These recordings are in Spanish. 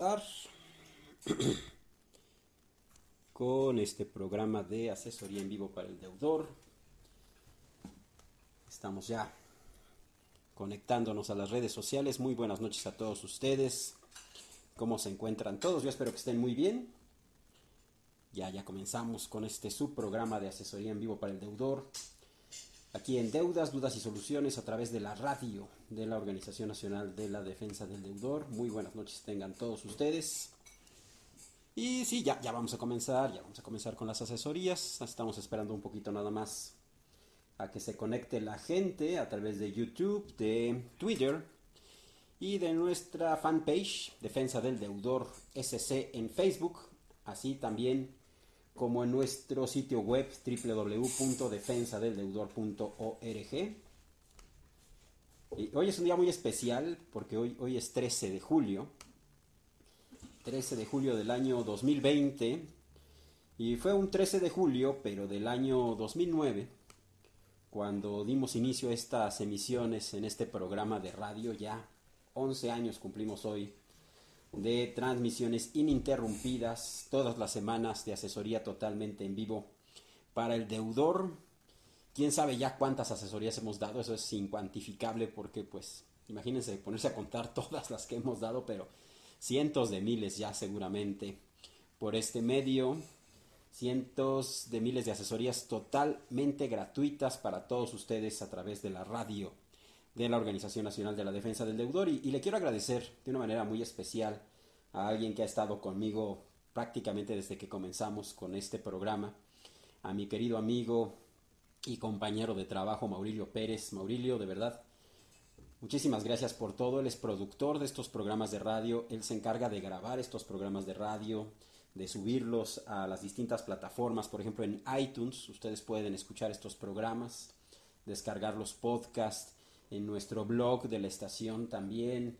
comenzar con este programa de asesoría en vivo para el deudor. Estamos ya conectándonos a las redes sociales. Muy buenas noches a todos ustedes. ¿Cómo se encuentran todos? Yo espero que estén muy bien. Ya comenzamos con este subprograma de asesoría en vivo para el deudor. Aquí en Deudas, Dudas y Soluciones a través de la radio de la Organización Nacional de la Defensa del Deudor. Muy buenas noches tengan todos ustedes. Y sí, ya vamos a comenzar con las asesorías. Estamos esperando un poquito nada más a que se conecte la gente a través de YouTube, de Twitter y de nuestra fanpage Defensa del Deudor SC en Facebook, así también como en nuestro sitio web www.defensadeldeudor.org. Y hoy es un día muy especial porque hoy es 13 de julio del año 2020, y fue un 13 de julio pero del año 2009 cuando dimos inicio a estas emisiones en este programa de radio. Ya 11 años cumplimos hoy de transmisiones ininterrumpidas todas las semanas de asesoría totalmente en vivo para el deudor. Quién sabe ya cuántas asesorías hemos dado, eso es incuantificable porque pues imagínense ponerse a contar todas las que hemos dado, pero cientos de miles ya seguramente por este medio. Cientos de miles de asesorías totalmente gratuitas para todos ustedes a través de la radio de la Organización Nacional de la Defensa del Deudor. Y le quiero agradecer de una manera muy especial a alguien que ha estado conmigo prácticamente desde que comenzamos con este programa, a mi querido amigo y compañero de trabajo Maurilio Pérez. Maurilio, de verdad, muchísimas gracias por todo. Él es productor de estos programas de radio, él se encarga de grabar estos programas de radio, de subirlos a las distintas plataformas. Por ejemplo, en iTunes ustedes pueden escuchar estos programas, descargar los podcasts, en nuestro blog de la estación también,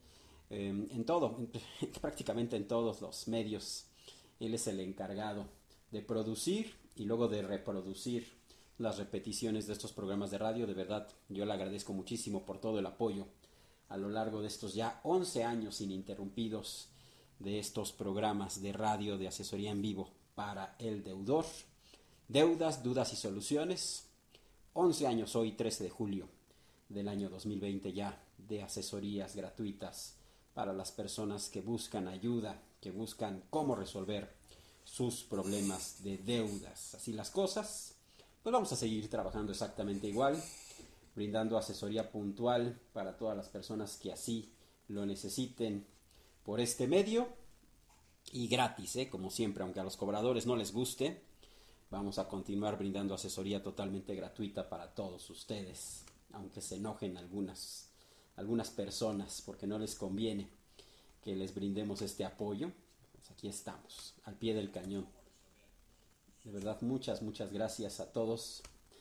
prácticamente en todos los medios. Él es el encargado de producir y luego de reproducir las repeticiones de estos programas de radio. De verdad, yo le agradezco muchísimo por todo el apoyo a lo largo de estos ya 11 años ininterrumpidos de estos programas de radio de asesoría en vivo para el deudor. Deudas, Dudas y Soluciones. 11 años hoy, 13 de julio del año 2020 ya, de asesorías gratuitas para las personas que buscan ayuda, que buscan cómo resolver sus problemas de deudas. Así las cosas, pues vamos a seguir trabajando exactamente igual, brindando asesoría puntual para todas las personas que así lo necesiten por este medio, y gratis, como siempre, aunque a los cobradores no les guste. Vamos a continuar brindando asesoría totalmente gratuita para todos ustedes, aunque se enojen algunas personas porque no les conviene que les brindemos este apoyo. Pues aquí estamos, al pie del cañón. De verdad, muchas gracias a todos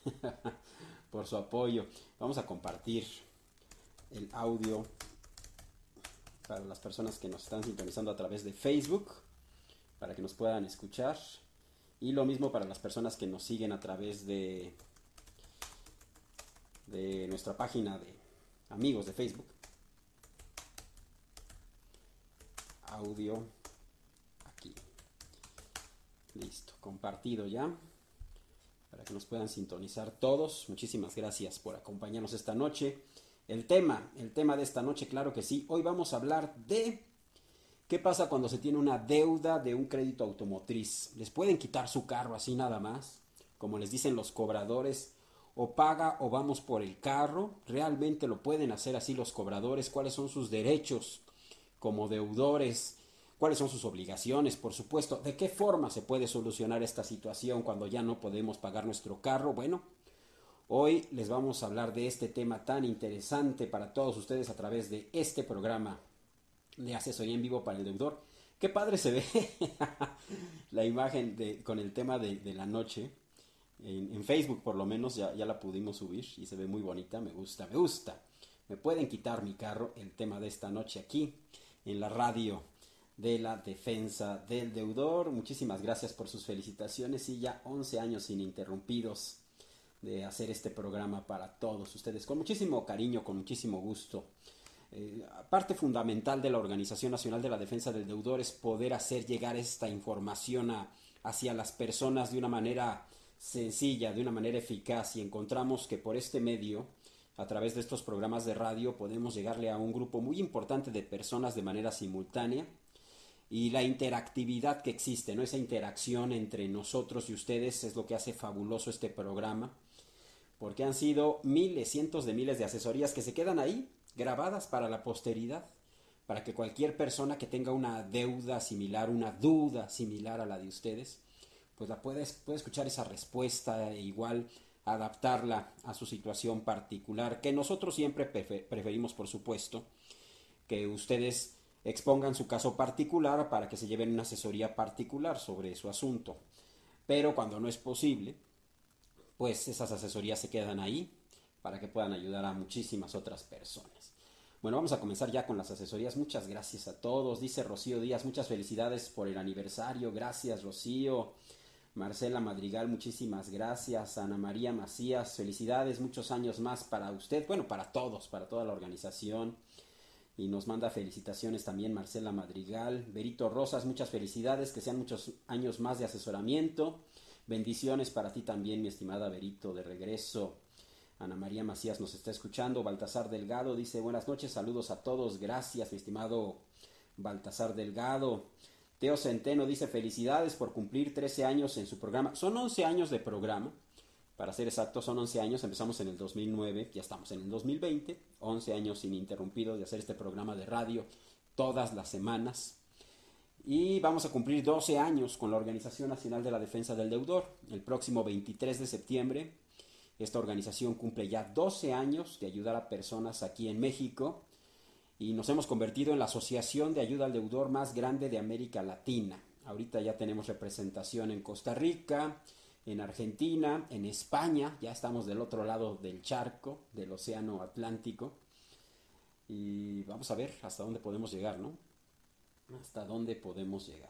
por su apoyo. Vamos a compartir el audio para las personas que nos están sintonizando a través de Facebook, para que nos puedan escuchar. Y lo mismo para las personas que nos siguen a través de nuestra página de amigos de Facebook. Audio aquí. Listo, compartido ya, para que nos puedan sintonizar todos. Muchísimas gracias por acompañarnos esta noche. El tema de esta noche, claro que sí. Hoy vamos a hablar de qué pasa cuando se tiene una deuda de un crédito automotriz. ¿Les pueden quitar su carro así nada más, como les dicen los cobradores? O paga o vamos por el carro. ¿Realmente lo pueden hacer así los cobradores? ¿Cuáles son sus derechos como deudores? ¿Cuáles son sus obligaciones? Por supuesto, ¿de qué forma se puede solucionar esta situación cuando ya no podemos pagar nuestro carro? Bueno, hoy les vamos a hablar de este tema tan interesante para todos ustedes a través de este programa de asesoría en vivo para el deudor. Qué padre se ve la imagen con el tema de la noche. En Facebook por lo menos ya la pudimos subir y se ve muy bonita. Me gusta. Me pueden quitar mi carro, el tema de esta noche aquí en la radio de la Defensa del Deudor. Muchísimas gracias por sus felicitaciones, y ya 11 años ininterrumpidos de hacer este programa para todos ustedes, con muchísimo cariño, con muchísimo gusto. parte fundamental de la Organización Nacional de la Defensa del Deudor es poder hacer llegar esta información hacia las personas de una manera sencilla, de una manera eficaz, y encontramos que por este medio, a través de estos programas de radio, podemos llegarle a un grupo muy importante de personas de manera simultánea, y la interactividad que existe, ¿no? Esa interacción entre nosotros y ustedes es lo que hace fabuloso este programa, porque han sido miles, cientos de miles de asesorías que se quedan ahí grabadas para la posteridad, para que cualquier persona que tenga una deuda similar, una duda similar a la de ustedes, pues puede escuchar esa respuesta e igual adaptarla a su situación particular, que nosotros siempre preferimos, por supuesto, que ustedes expongan su caso particular para que se lleven una asesoría particular sobre su asunto. Pero cuando no es posible, pues esas asesorías se quedan ahí para que puedan ayudar a muchísimas otras personas. Bueno, vamos a comenzar ya con las asesorías. Muchas gracias a todos. Dice Rocío Díaz, muchas felicidades por el aniversario. Gracias, Rocío. Marcela Madrigal, muchísimas gracias. Ana María Macías, felicidades, muchos años más para usted. Bueno, para todos, para toda la organización. Y nos manda felicitaciones también Marcela Madrigal. Berito Rosas, muchas felicidades, que sean muchos años más de asesoramiento. Bendiciones para ti también, mi estimada Berito, de regreso. Ana María Macías nos está escuchando. Baltasar Delgado dice, buenas noches, saludos a todos. Gracias, mi estimado Baltasar Delgado. Teo Centeno dice, felicidades por cumplir 13 años en su programa. Son 11 años de programa. Para ser exactos, son 11 años, empezamos en el 2009, ya estamos en el 2020, 11 años ininterrumpidos de hacer este programa de radio todas las semanas. Y vamos a cumplir 12 años con la Organización Nacional de la Defensa del Deudor. El próximo 23 de septiembre, esta organización cumple ya 12 años de ayudar a personas aquí en México, y nos hemos convertido en la asociación de ayuda al deudor más grande de América Latina. Ahorita ya tenemos representación en Costa Rica, en Argentina, en España, ya estamos del otro lado del charco, del océano Atlántico, y vamos a ver hasta dónde podemos llegar, ¿no? Hasta dónde podemos llegar.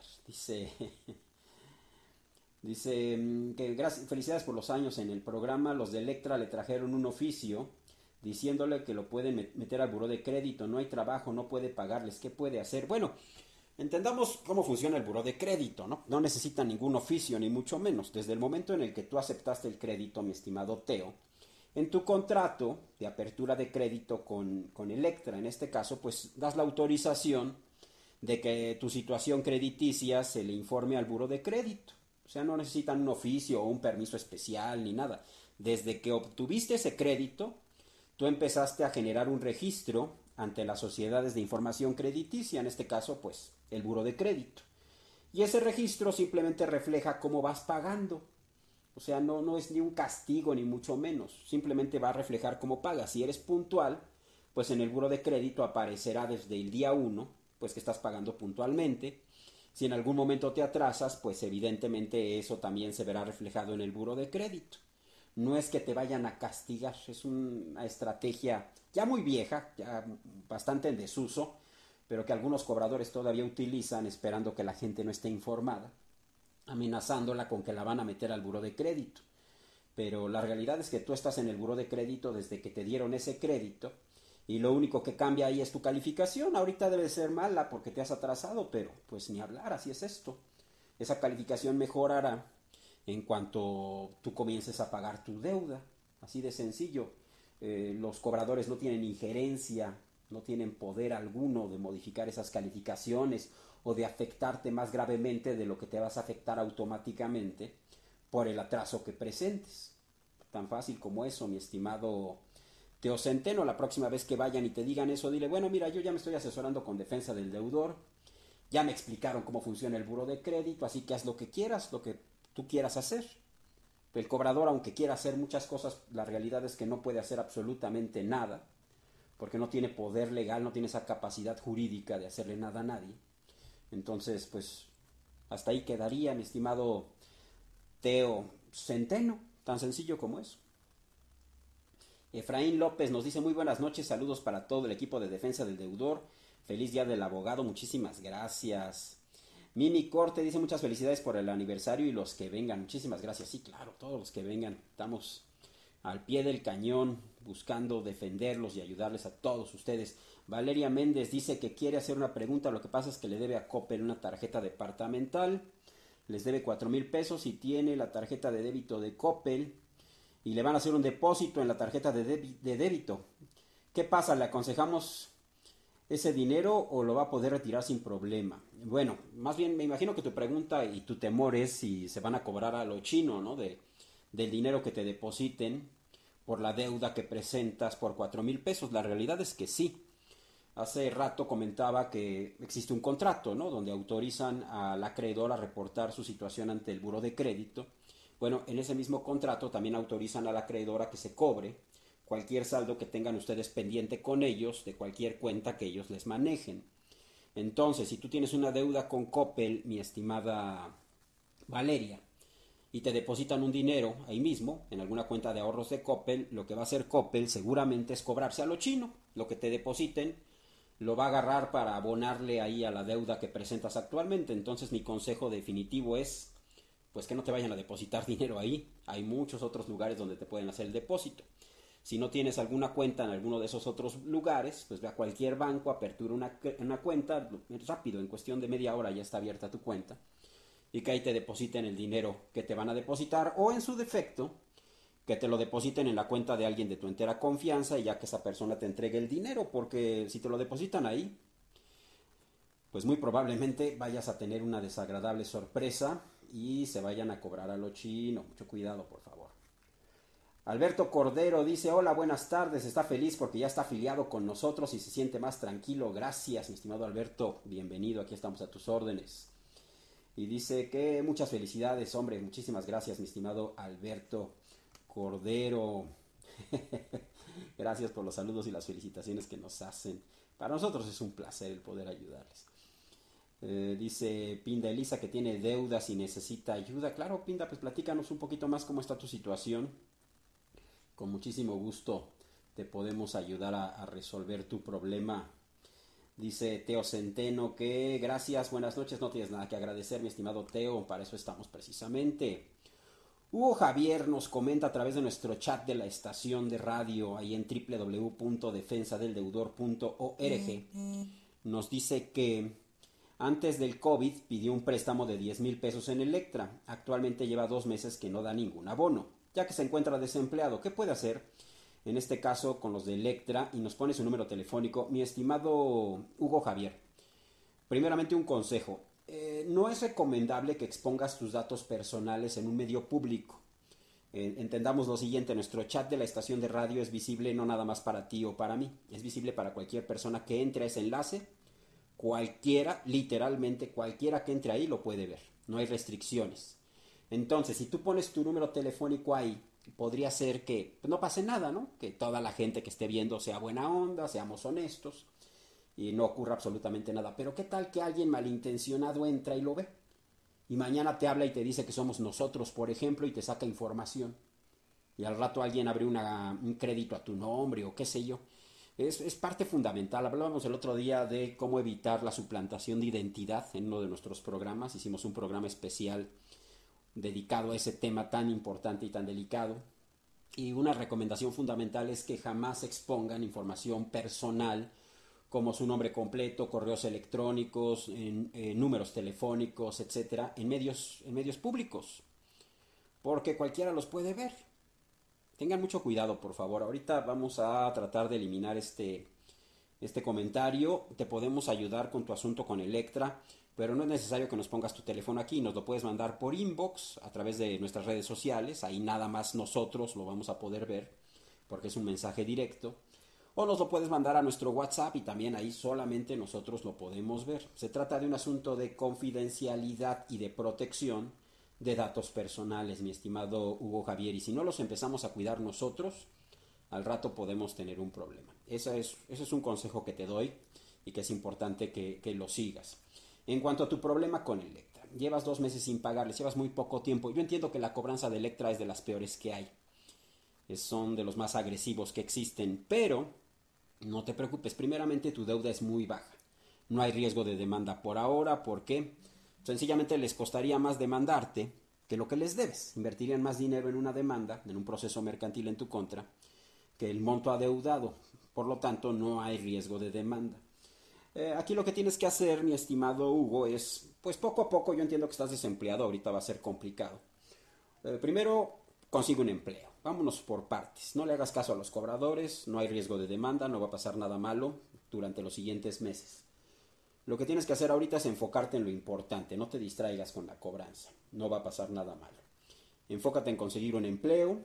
Dice que felicidades por los años en el programa. Los de Electra le trajeron un oficio diciéndole que lo pueden meter al buró de crédito, no hay trabajo, no puede pagarles, ¿qué puede hacer? Bueno, entendamos cómo funciona el buró de crédito, ¿no? No necesita ningún oficio, ni mucho menos. Desde el momento en el que tú aceptaste el crédito, mi estimado Teo, en tu contrato de apertura de crédito con Electra, en este caso, pues das la autorización de que tu situación crediticia se le informe al buró de crédito. O sea, no necesitan un oficio o un permiso especial ni nada. Desde que obtuviste ese crédito, tú empezaste a generar un registro ante las sociedades de información crediticia, en este caso, pues, el buró de crédito. Y ese registro simplemente refleja cómo vas pagando. O sea, no es ni un castigo ni mucho menos. Simplemente va a reflejar cómo pagas. Si eres puntual, pues en el buró de crédito aparecerá desde el día 1, pues que estás pagando puntualmente. Si en algún momento te atrasas, pues evidentemente eso también se verá reflejado en el buró de crédito. No es que te vayan a castigar, es una estrategia ya muy vieja, ya bastante en desuso, pero que algunos cobradores todavía utilizan esperando que la gente no esté informada, amenazándola con que la van a meter al buró de crédito. Pero la realidad es que tú estás en el buró de crédito desde que te dieron ese crédito, y lo único que cambia ahí es tu calificación. Ahorita debe ser mala porque te has atrasado, pero pues ni hablar, así es esto. Esa calificación mejorará en cuanto tú comiences a pagar tu deuda, así de sencillo. Los cobradores no tienen injerencia, no tienen poder alguno de modificar esas calificaciones o de afectarte más gravemente de lo que te vas a afectar automáticamente por el atraso que presentes. Tan fácil como eso, mi estimado Teo Centeno. La próxima vez que vayan y te digan eso, dile, bueno, mira, yo ya me estoy asesorando con defensa del deudor, ya me explicaron cómo funciona el buró de crédito, así que haz lo que quieras, lo que tú quieras hacer. El cobrador, aunque quiera hacer muchas cosas, la realidad es que no puede hacer absolutamente nada, porque no tiene poder legal, no tiene esa capacidad jurídica de hacerle nada a nadie. Entonces, pues, hasta ahí quedaría, mi estimado Teo Centeno, tan sencillo como eso. Efraín López nos dice, muy buenas noches, saludos para todo el equipo de defensa del deudor, feliz día del abogado, muchísimas gracias. Mimi Corte dice, muchas felicidades por el aniversario y los que vengan, muchísimas gracias. Sí, claro, todos los que vengan, estamos al pie del cañón, buscando defenderlos y ayudarles a todos ustedes. Valeria Méndez dice que quiere hacer una pregunta, lo que pasa es que le debe a Coppel una tarjeta departamental, les debe 4,000 pesos y tiene la tarjeta de débito de Coppel y le van a hacer un depósito en la tarjeta de débito. ¿Qué pasa? ¿Le aconsejamos ese dinero o lo va a poder retirar sin problema? Bueno, más bien me imagino que tu pregunta y tu temor es si se van a cobrar a lo chino, ¿no? Del dinero que te depositen por la deuda que presentas por 4,000 pesos. La realidad es que sí. Hace rato comentaba que existe un contrato, ¿no? Donde autorizan al acreedor a reportar su situación ante el buró de crédito. Bueno, en ese mismo contrato también autorizan al acreedor a que se cobre cualquier saldo que tengan ustedes pendiente con ellos de cualquier cuenta que ellos les manejen. Entonces, si tú tienes una deuda con Coppel, mi estimada Valeria, y te depositan un dinero ahí mismo, en alguna cuenta de ahorros de Coppel, lo que va a hacer Coppel seguramente es cobrarse a lo chino. Lo que te depositen lo va a agarrar para abonarle ahí a la deuda que presentas actualmente. Entonces mi consejo definitivo es pues que no te vayan a depositar dinero ahí. Hay muchos otros lugares donde te pueden hacer el depósito. Si no tienes alguna cuenta en alguno de esos otros lugares, pues ve a cualquier banco, apertura una cuenta, rápido, en cuestión de media hora ya está abierta tu cuenta, y que ahí te depositen el dinero que te van a depositar, o en su defecto, que te lo depositen en la cuenta de alguien de tu entera confianza y ya que esa persona te entregue el dinero, porque si te lo depositan ahí, pues muy probablemente vayas a tener una desagradable sorpresa y se vayan a cobrar a lo chino. Mucho cuidado, por favor. Alberto Cordero dice: hola, buenas tardes, está feliz porque ya está afiliado con nosotros y se siente más tranquilo. Gracias, mi estimado Alberto, bienvenido, aquí estamos a tus órdenes. Y dice que muchas felicidades, hombre, muchísimas gracias, mi estimado Alberto Cordero. Gracias por los saludos y las felicitaciones que nos hacen. Para nosotros es un placer el poder ayudarles. Dice Pinda Elisa que tiene deudas y necesita ayuda. Claro, Pinda, pues platícanos un poquito más cómo está tu situación. Con muchísimo gusto te podemos ayudar a resolver tu problema. Dice Teo Centeno que gracias, buenas noches, no tienes nada que agradecer, mi estimado Teo, para eso estamos precisamente. Hugo Javier nos comenta a través de nuestro chat de la estación de radio ahí en www.defensadeldeudor.org. Nos dice que antes del COVID pidió un préstamo de 10,000 pesos en Electra. Actualmente lleva 2 meses que no da ningún abono, ya que se encuentra desempleado. ¿Qué puede hacer? En este caso con los de Electra, y nos pone su número telefónico. Mi estimado Hugo Javier, primeramente un consejo. No es recomendable que expongas tus datos personales en un medio público. Entendamos lo siguiente: nuestro chat de la estación de radio es visible no nada más para ti o para mí, es visible para cualquier persona que entre a ese enlace. Cualquiera, literalmente cualquiera que entre ahí lo puede ver, no hay restricciones. Entonces, si tú pones tu número telefónico ahí, podría ser que no pase nada, ¿no? Que toda la gente que esté viendo sea buena onda, seamos honestos y no ocurra absolutamente nada. Pero ¿qué tal que alguien malintencionado entra y lo ve? Y mañana te habla y te dice que somos nosotros, por ejemplo, y te saca información. Y al rato alguien abre un crédito a tu nombre o qué sé yo. Es parte fundamental. Hablábamos el otro día de cómo evitar la suplantación de identidad en uno de nuestros programas. Hicimos un programa especial dedicado a ese tema tan importante y tan delicado. Y una recomendación fundamental es que jamás expongan información personal como su nombre completo, correos electrónicos, números telefónicos, etcétera, en medios públicos, porque cualquiera los puede ver. Tengan mucho cuidado, por favor. Ahorita vamos a tratar de eliminar este comentario. Te podemos ayudar con tu asunto con Electra, pero no es necesario que nos pongas tu teléfono aquí. Nos lo puedes mandar por inbox a través de nuestras redes sociales. Ahí nada más nosotros lo vamos a poder ver porque es un mensaje directo. O nos lo puedes mandar a nuestro WhatsApp y también ahí solamente nosotros lo podemos ver. Se trata de un asunto de confidencialidad y de protección de datos personales, mi estimado Hugo Javier. Y si no los empezamos a cuidar nosotros, al rato podemos tener un problema. Ese es un consejo que te doy y que es importante que lo sigas. En cuanto a tu problema con Electra, llevas 2 meses sin pagarles, llevas muy poco tiempo. Yo entiendo que la cobranza de Electra es de las peores que hay. Son de los más agresivos que existen, pero no te preocupes, primeramente tu deuda es muy baja. No hay riesgo de demanda por ahora, ¿por qué? Sencillamente les costaría más demandarte que lo que les debes. Invertirían más dinero en una demanda, en un proceso mercantil en tu contra, que el monto adeudado. Por lo tanto, no hay riesgo de demanda. Aquí lo que tienes que hacer, mi estimado Hugo, es, pues poco a poco, yo entiendo que estás desempleado, ahorita va a ser complicado. Primero, consigue un empleo. Vámonos por partes. No le hagas caso a los cobradores, no hay riesgo de demanda, no va a pasar nada malo durante los siguientes meses. Lo que tienes que hacer ahorita es enfocarte en lo importante, no te distraigas con la cobranza, no va a pasar nada malo. Enfócate en conseguir un empleo,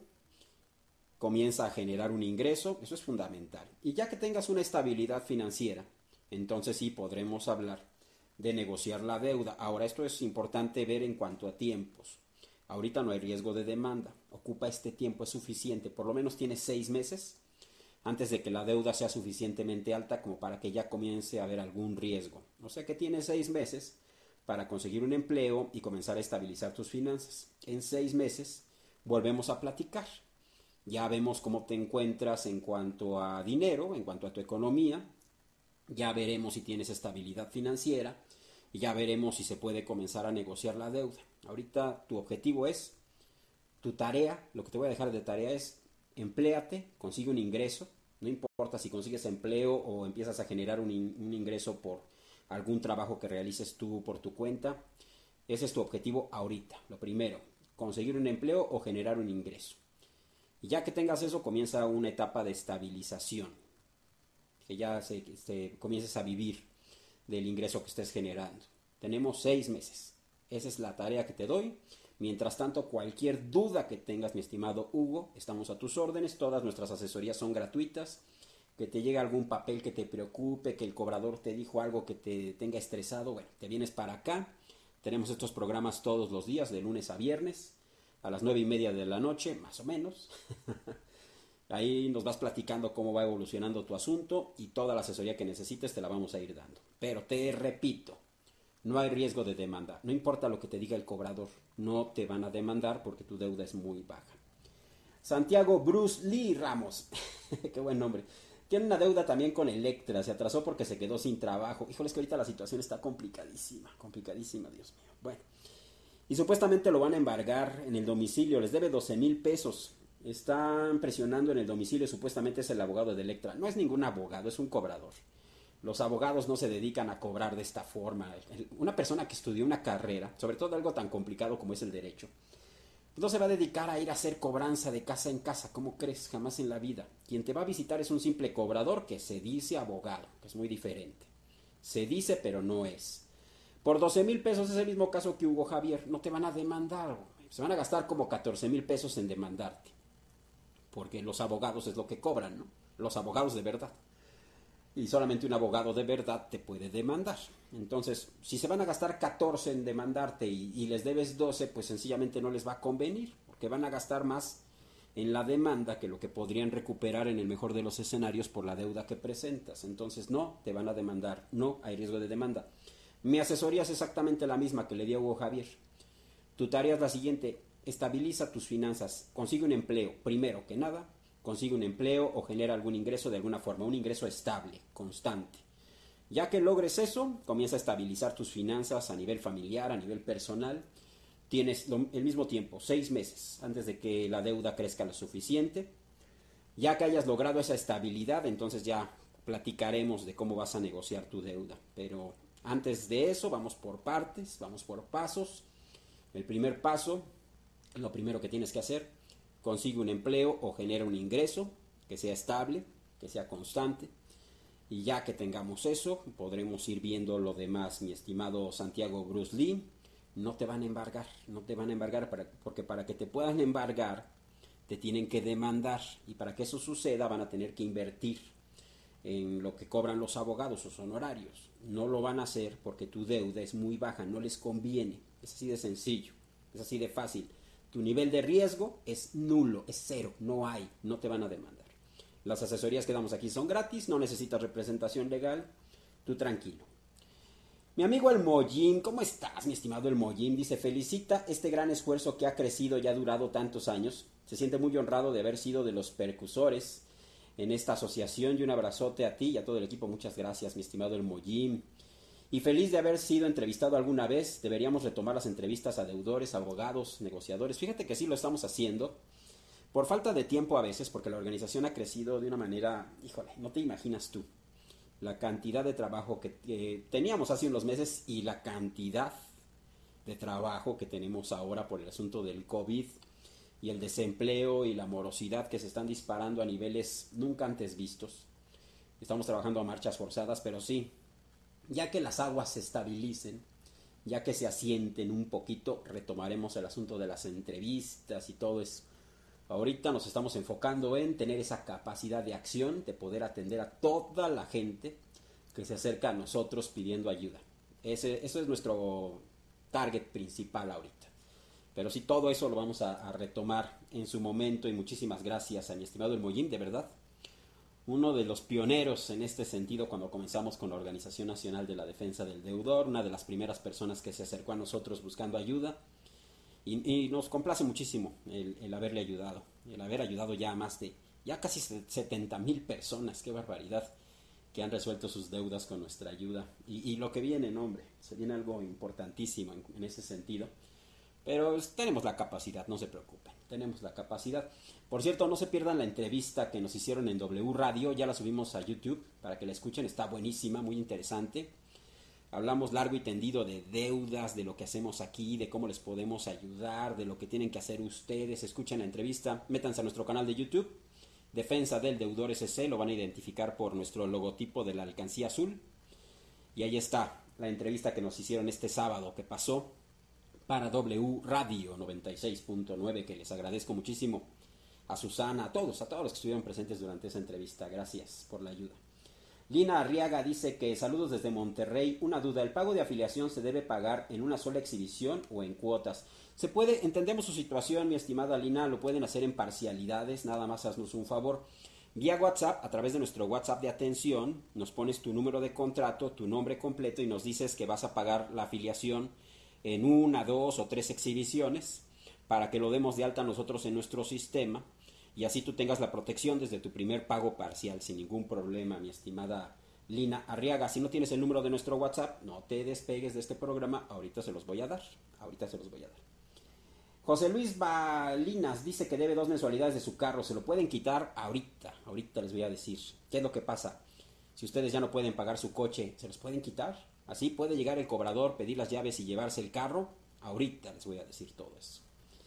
comienza a generar un ingreso, eso es fundamental. Y ya que tengas una estabilidad financiera, entonces sí podremos hablar de negociar la deuda. Ahora, esto es importante ver en cuanto a tiempos. Ahorita no hay riesgo de demanda, ocupa este tiempo, es suficiente, por lo menos tienes 6 meses antes de que la deuda sea suficientemente alta como para que ya comience a haber algún riesgo. O sea que tienes 6 meses para conseguir un empleo y comenzar a estabilizar tus finanzas. En 6 meses volvemos a platicar. Ya vemos cómo te encuentras en cuanto a dinero, en cuanto a tu economía. Ya veremos si tienes estabilidad financiera y ya veremos si se puede comenzar a negociar la deuda. Ahorita tu objetivo es, tu tarea, lo que te voy a dejar de tarea es, empléate, consigue un ingreso, no importa si consigues empleo o empiezas a generar un ingreso por algún trabajo que realices tú por tu cuenta. Ese es tu objetivo ahorita. Lo primero, conseguir un empleo o generar un ingreso. Y ya que tengas eso, comienza una etapa de estabilización, que ya comiences a vivir del ingreso que estés generando. Tenemos 6 meses. Esa es la tarea que te doy. Mientras tanto, cualquier duda que tengas, mi estimado Hugo, estamos a tus órdenes. Todas nuestras asesorías son gratuitas. Que te llegue algún papel que te preocupe, que el cobrador te dijo algo que te tenga estresado, bueno, te vienes para acá. Tenemos estos programas todos los días, de lunes a viernes, a las 9:30 de la noche, más o menos. Ahí nos vas platicando cómo va evolucionando tu asunto y toda la asesoría que necesites te la vamos a ir dando. Pero te repito, no hay riesgo de demanda. No importa lo que te diga el cobrador, no te van a demandar porque tu deuda es muy baja. Santiago Bruce Lee Ramos, qué buen nombre. Tiene una deuda también con Electra, se atrasó porque se quedó sin trabajo. Híjole, es que ahorita la situación está complicadísima, complicadísima, Dios mío. Bueno, y supuestamente lo van a embargar en el domicilio, les debe 12,000 pesos. Están presionando en el domicilio, supuestamente es el abogado de Electra. No es ningún abogado, es un cobrador. Los abogados no se dedican a cobrar de esta forma. Una persona que estudió una carrera, sobre todo algo tan complicado como es el derecho, no se va a dedicar a ir a hacer cobranza de casa en casa. ¿Cómo crees? Jamás en la vida. Quien te va a visitar es un simple cobrador que se dice abogado, que es muy diferente. Se dice, pero no es. Por 12,000 pesos es el mismo caso que Hugo Javier. No te van a demandar. Se van a gastar como 14,000 pesos en demandarte. Porque los abogados es lo que cobran, ¿no? Los abogados de verdad. Y solamente un abogado de verdad te puede demandar. Entonces, si se van a gastar 14 en demandarte y les debes 12, pues sencillamente no les va a convenir, porque van a gastar más en la demanda que lo que podrían recuperar en el mejor de los escenarios por la deuda que presentas. Entonces, no te van a demandar, no hay riesgo de demanda. Mi asesoría es exactamente la misma que le dio Hugo Javier. Tu tarea es la siguiente: estabiliza tus finanzas, consigue un empleo, primero que nada. Consigue un empleo o genera algún ingreso de alguna forma, un ingreso estable, constante. Ya que logres eso, comienza a estabilizar tus finanzas a nivel familiar, a nivel personal. Tienes el mismo tiempo, 6 meses, antes de que la deuda crezca lo suficiente. Ya que hayas logrado esa estabilidad, entonces ya platicaremos de cómo vas a negociar tu deuda. Pero antes de eso, vamos por partes, vamos por pasos. El primer paso, lo primero que tienes que hacer: consigue un empleo o genera un ingreso que sea estable, que sea constante. Y ya que tengamos eso, podremos ir viendo lo demás, mi estimado Santiago Bruce Lee. No te van a embargar, no te van a embargar porque para que te puedan embargar te tienen que demandar, y para que eso suceda van a tener que invertir en lo que cobran los abogados, sus honorarios. No lo van a hacer porque tu deuda es muy baja, no les conviene. Es así de sencillo, es así de fácil. Tu nivel de riesgo es nulo, es cero, no hay, no te van a demandar. Las asesorías que damos aquí son gratis, no necesitas representación legal, tú tranquilo. Mi amigo el Mollín, ¿cómo estás, mi estimado el Mollín? Dice, felicita este gran esfuerzo que ha crecido y ha durado tantos años. Se siente muy honrado de haber sido de los precursores en esta asociación, y un abrazote a ti y a todo el equipo. Muchas gracias, mi estimado el Mollín. Y feliz de haber sido entrevistado alguna vez. Deberíamos retomar las entrevistas a deudores, abogados, negociadores. Fíjate que sí lo estamos haciendo. Por falta de tiempo a veces, porque la organización ha crecido de una manera, híjole, no te imaginas tú la cantidad de trabajo que teníamos hace unos meses y la cantidad de trabajo que tenemos ahora por el asunto del COVID y el desempleo y la morosidad que se están disparando a niveles nunca antes vistos. Estamos trabajando a marchas forzadas, pero sí, ya que las aguas se estabilicen, ya que se asienten un poquito, retomaremos el asunto de las entrevistas y todo eso. Ahorita nos estamos enfocando en tener esa capacidad de acción, de poder atender a toda la gente que se acerca a nosotros pidiendo ayuda. Eso es nuestro target principal ahorita. Pero sí, todo eso lo vamos a retomar en su momento, y muchísimas gracias a mi estimado El Mollín, de verdad. Uno de los pioneros en este sentido cuando comenzamos con la Organización Nacional de la Defensa del Deudor, una de las primeras personas que se acercó a nosotros buscando ayuda. Y nos complace muchísimo el haberle ayudado, el haber ayudado ya a más de, ya casi 70,000 personas, qué barbaridad, que han resuelto sus deudas con nuestra ayuda. Y lo que viene, no, hombre, se viene algo importantísimo en ese sentido. Pero tenemos la capacidad, no se preocupen, tenemos la capacidad. Por cierto, no se pierdan la entrevista que nos hicieron en W Radio, ya la subimos a YouTube para que la escuchen, está buenísima, muy interesante. Hablamos largo y tendido de deudas, de lo que hacemos aquí, de cómo les podemos ayudar, de lo que tienen que hacer ustedes. Escuchen la entrevista, métanse a nuestro canal de YouTube, Defensa del Deudor SC, lo van a identificar por nuestro logotipo de la alcancía azul. Y ahí está la entrevista que nos hicieron este sábado, que pasó para W Radio 96.9, que les agradezco muchísimo. A Susana, a todos los que estuvieron presentes durante esa entrevista, gracias por la ayuda. Lina Arriaga dice que saludos desde Monterrey. Una duda, ¿el pago de afiliación se debe pagar en una sola exhibición o en cuotas? Se puede, entendemos su situación, mi estimada Lina, lo pueden hacer en parcialidades, nada más haznos un favor. Vía WhatsApp, a través de nuestro WhatsApp de atención, nos pones tu número de contrato, tu nombre completo y nos dices que vas a pagar la afiliación en 1, 2 o 3 exhibiciones para que lo demos de alta nosotros en nuestro sistema. Y así tú tengas la protección desde tu primer pago parcial sin ningún problema, mi estimada Lina Arriaga. Si no tienes el número de nuestro WhatsApp, no te despegues de este programa, ahorita se los voy a dar. José Luis Balinas dice que debe 2 mensualidades de su carro, se lo pueden quitar ahorita les voy a decir qué es lo que pasa. Si ustedes ya no pueden pagar su coche, ¿se los pueden quitar? Así puede llegar el cobrador, pedir las llaves y llevarse el carro. Ahorita les voy a decir todo eso.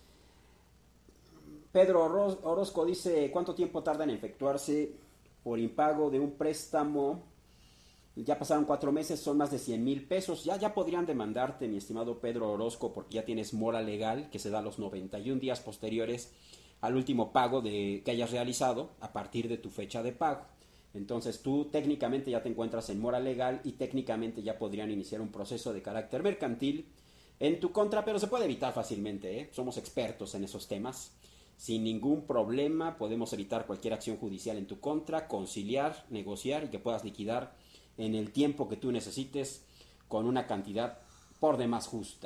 Pedro Orozco dice, ¿cuánto tiempo tarda en efectuarse por impago de un préstamo? Ya pasaron 4 meses, son más de 100,000 pesos. Ya podrían demandarte, mi estimado Pedro Orozco, porque ya tienes mora legal que se da los 91 días posteriores al último pago que hayas realizado a partir de tu fecha de pago. Entonces tú técnicamente ya te encuentras en mora legal y técnicamente ya podrían iniciar un proceso de carácter mercantil en tu contra, pero se puede evitar fácilmente, ¿eh? Somos expertos en esos temas. Sin ningún problema podemos evitar cualquier acción judicial en tu contra, conciliar, negociar y que puedas liquidar en el tiempo que tú necesites con una cantidad por demás justa.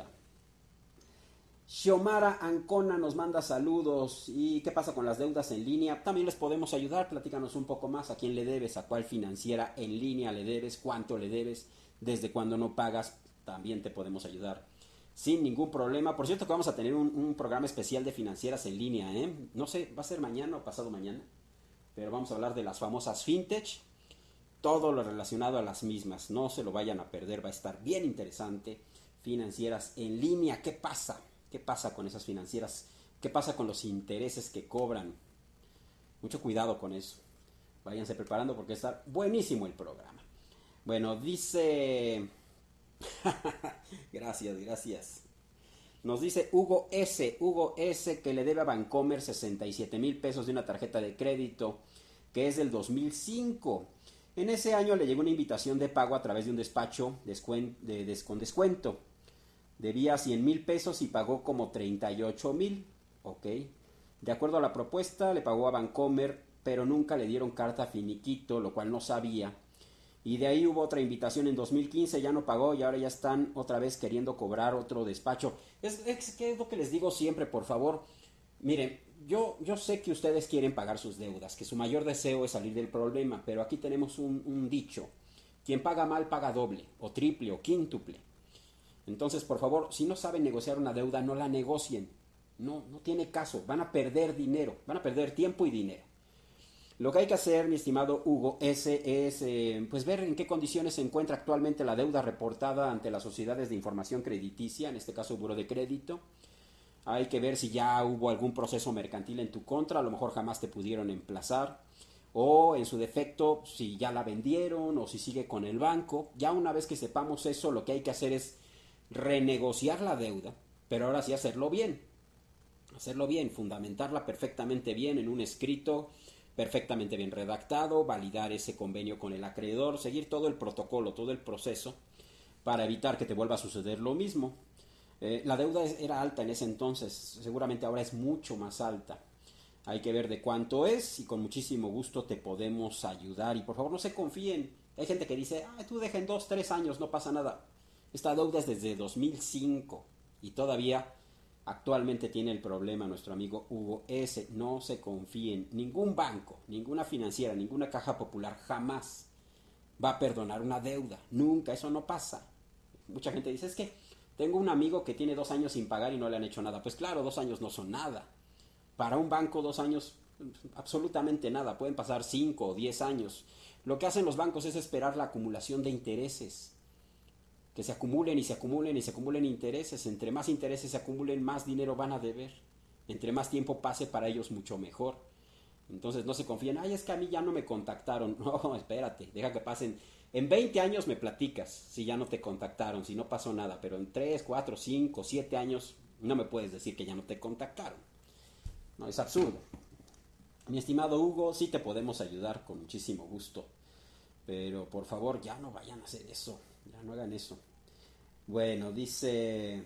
Xiomara Ancona nos manda saludos. ¿Y qué pasa con las deudas en línea? También les podemos ayudar, platícanos un poco más. ¿A quién le debes? ¿A cuál financiera en línea le debes? ¿Cuánto le debes? ¿Desde cuándo no pagas? También te podemos ayudar sin ningún problema. Por cierto que vamos a tener un programa especial de financieras en línea, ¿eh? No sé, va a ser mañana o pasado mañana, pero vamos a hablar de las famosas fintech, todo lo relacionado a las mismas. No se lo vayan a perder, va a estar bien interesante. Financieras en línea, ¿qué pasa? ¿Qué pasa con esas financieras? ¿Qué pasa con los intereses que cobran? Mucho cuidado con eso. Váyanse preparando porque está buenísimo el programa. Bueno, dice... Gracias. Nos dice Hugo S. que le debe a Bancomer 67,000 pesos de una tarjeta de crédito que es del 2005. En ese año le llegó una invitación de pago a través de un despacho con descuento. Debía 100,000 pesos y pagó como 38,000. Ok. De acuerdo a la propuesta, le pagó a Bancomer, pero nunca le dieron carta finiquito, lo cual no sabía. Y de ahí hubo otra invitación en 2015, ya no pagó y ahora ya están otra vez queriendo cobrar otro despacho. Es lo que les digo siempre, por favor. Miren, yo sé que ustedes quieren pagar sus deudas, que su mayor deseo es salir del problema, pero aquí tenemos un dicho Quien paga mal paga doble, o triple, o quíntuple. Entonces, por favor, si no saben negociar una deuda, no la negocien. No tiene caso. Van a perder dinero, van a perder tiempo y dinero. Lo que hay que hacer, mi estimado Hugo, es pues ver en qué condiciones se encuentra actualmente la deuda reportada ante las sociedades de información crediticia, en este caso Buró de Crédito. Hay que ver si ya hubo algún proceso mercantil en tu contra, a lo mejor jamás te pudieron emplazar, o en su defecto si ya la vendieron o si sigue con el banco. Ya una vez que sepamos eso, lo que hay que hacer es renegociar la deuda, pero ahora sí hacerlo bien, fundamentarla perfectamente bien en un escrito perfectamente bien redactado, validar ese convenio con el acreedor, seguir todo el protocolo, todo el proceso para evitar que te vuelva a suceder lo mismo. La deuda era alta en ese entonces, seguramente ahora es mucho más alta. Hay que ver de cuánto es y con muchísimo gusto te podemos ayudar. Y por favor no se confíen. Hay gente que dice, tú deja en 2, 3 años, no pasa nada. Esta deuda es desde 2005 y todavía actualmente tiene el problema nuestro amigo Hugo S. No se confíen. Ningún banco, ninguna financiera, ninguna caja popular jamás va a perdonar una deuda. Nunca, eso no pasa. Mucha gente dice, es que tengo un amigo que tiene 2 años sin pagar y no le han hecho nada. Pues claro, 2 años no son nada. Para un banco 2 años, absolutamente nada. Pueden pasar 5 o 10 años. Lo que hacen los bancos es esperar la acumulación de intereses. Que se acumulen y se acumulen y se acumulen intereses. Entre más intereses se acumulen, más dinero van a deber. Entre más tiempo pase, para ellos mucho mejor. Entonces no se confíen, es que a mí ya no me contactaron. No, espérate, deja que pasen. En 20 años me platicas si ya no te contactaron, si no pasó nada. Pero en 3, 4, 5, 7 años no me puedes decir que ya no te contactaron. No, es absurdo. Mi estimado Hugo, sí te podemos ayudar con muchísimo gusto. Pero por favor, ya no vayan a hacer eso. Ya no hagan eso. Bueno, dice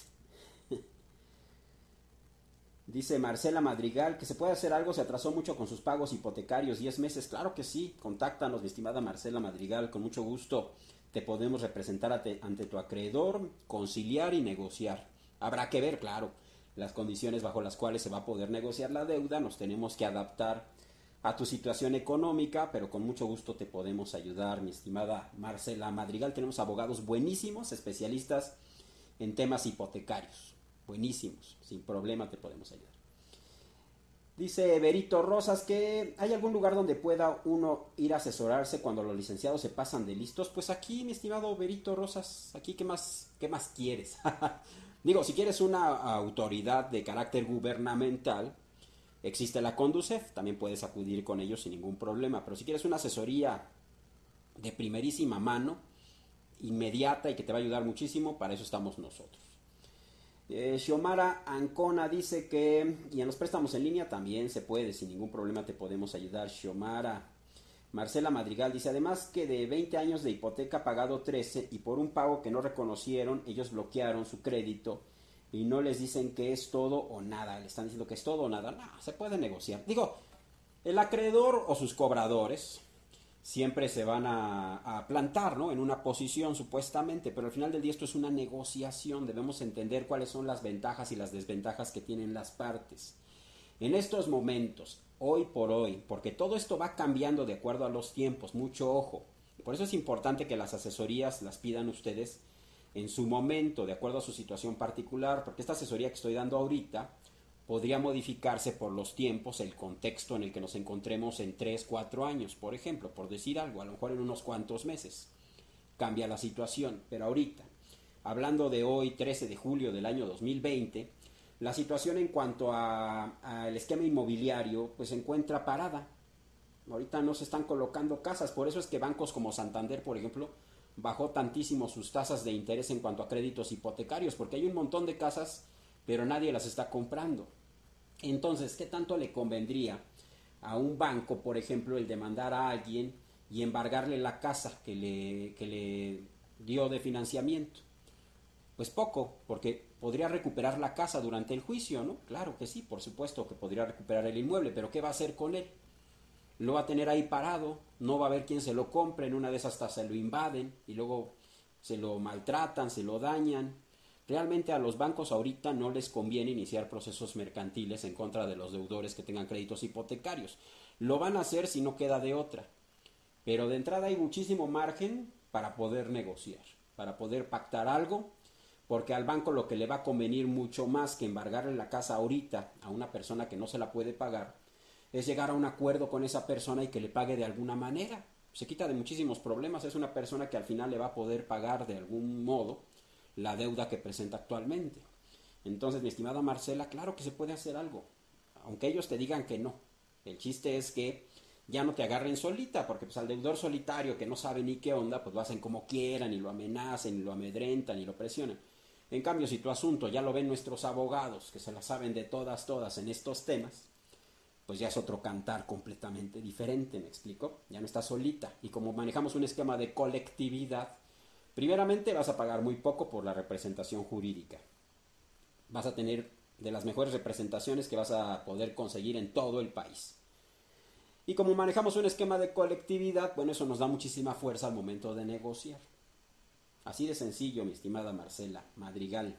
Marcela Madrigal que se puede hacer algo, se atrasó mucho con sus pagos hipotecarios, 10 meses. Claro que sí, contáctanos, mi estimada Marcela Madrigal, con mucho gusto te podemos representar ante tu acreedor, conciliar y negociar. Habrá que ver, claro, las condiciones bajo las cuales se va a poder negociar la deuda. Nos tenemos que adaptar a tu situación económica, pero con mucho gusto te podemos ayudar, mi estimada Marcela Madrigal. Tenemos abogados buenísimos, especialistas en temas hipotecarios, buenísimos, sin problema te podemos ayudar. Dice Berito Rosas que hay algún lugar donde pueda uno ir a asesorarse cuando los licenciados se pasan de listos. Pues aquí, mi estimado Berito Rosas, aquí qué más quieres. Digo, si quieres una autoridad de carácter gubernamental, existe la Conducef, también puedes acudir con ellos sin ningún problema. Pero si quieres una asesoría de primerísima mano, inmediata y que te va a ayudar muchísimo, para eso estamos nosotros. Xiomara Ancona dice que, y en los préstamos en línea también se puede, sin ningún problema te podemos ayudar, Xiomara. Marcela Madrigal dice, además que de 20 años de hipoteca pagado 13 y por un pago que no reconocieron, ellos bloquearon su crédito y no les dicen que es todo o nada, le están diciendo que es todo o nada. No, se puede negociar. Digo, el acreedor o sus cobradores siempre se van a plantar, ¿no?, en una posición supuestamente, pero al final del día esto es una negociación. Debemos entender cuáles son las ventajas y las desventajas que tienen las partes. En estos momentos, hoy por hoy, porque todo esto va cambiando de acuerdo a los tiempos, mucho ojo. Por eso es importante que las asesorías las pidan ustedes en su momento, de acuerdo a su situación particular, porque esta asesoría que estoy dando ahorita podría modificarse por los tiempos, el contexto en el que nos encontremos en 3, 4 años, por ejemplo, por decir algo, a lo mejor en unos cuantos meses cambia la situación, pero ahorita, hablando de hoy, 13 de julio del año 2020, la situación en cuanto al esquema inmobiliario pues se encuentra parada. Ahorita no se están colocando casas, por eso es que bancos como Santander, por ejemplo, bajó tantísimo sus tasas de interés en cuanto a créditos hipotecarios, porque hay un montón de casas, pero nadie las está comprando. Entonces, ¿qué tanto le convendría a un banco, por ejemplo, el demandar a alguien y embargarle la casa que le dio de financiamiento? Pues poco, porque podría recuperar la casa durante el juicio, ¿no? Claro que sí, por supuesto que podría recuperar el inmueble, pero ¿qué va a hacer con él? Lo va a tener ahí parado, no va a haber quien se lo compre, en una de esas hasta se lo invaden y luego se lo maltratan, se lo dañan. Realmente a los bancos ahorita no les conviene iniciar procesos mercantiles en contra de los deudores que tengan créditos hipotecarios. Lo van a hacer si no queda de otra. Pero de entrada hay muchísimo margen para poder negociar, para poder pactar algo, porque al banco lo que le va a convenir mucho más que embargarle la casa ahorita a una persona que no se la puede pagar, es llegar a un acuerdo con esa persona y que le pague de alguna manera. Se quita de muchísimos problemas, es una persona que al final le va a poder pagar de algún modo la deuda que presenta actualmente. Entonces, mi estimada Marcela, claro que se puede hacer algo, aunque ellos te digan que no. El chiste es que ya no te agarren solita, porque pues al deudor solitario que no sabe ni qué onda, pues lo hacen como quieran y lo amenazan y lo amedrentan y lo presionan. En cambio, si tu asunto ya lo ven nuestros abogados, que se la saben de todas en estos temas, pues ya es otro cantar completamente diferente, ¿me explico? Ya no estás solita. Y como manejamos un esquema de colectividad, primeramente vas a pagar muy poco por la representación jurídica. Vas a tener de las mejores representaciones que vas a poder conseguir en todo el país. Y como manejamos un esquema de colectividad, bueno, eso nos da muchísima fuerza al momento de negociar. Así de sencillo, mi estimada Marcela Madrigal.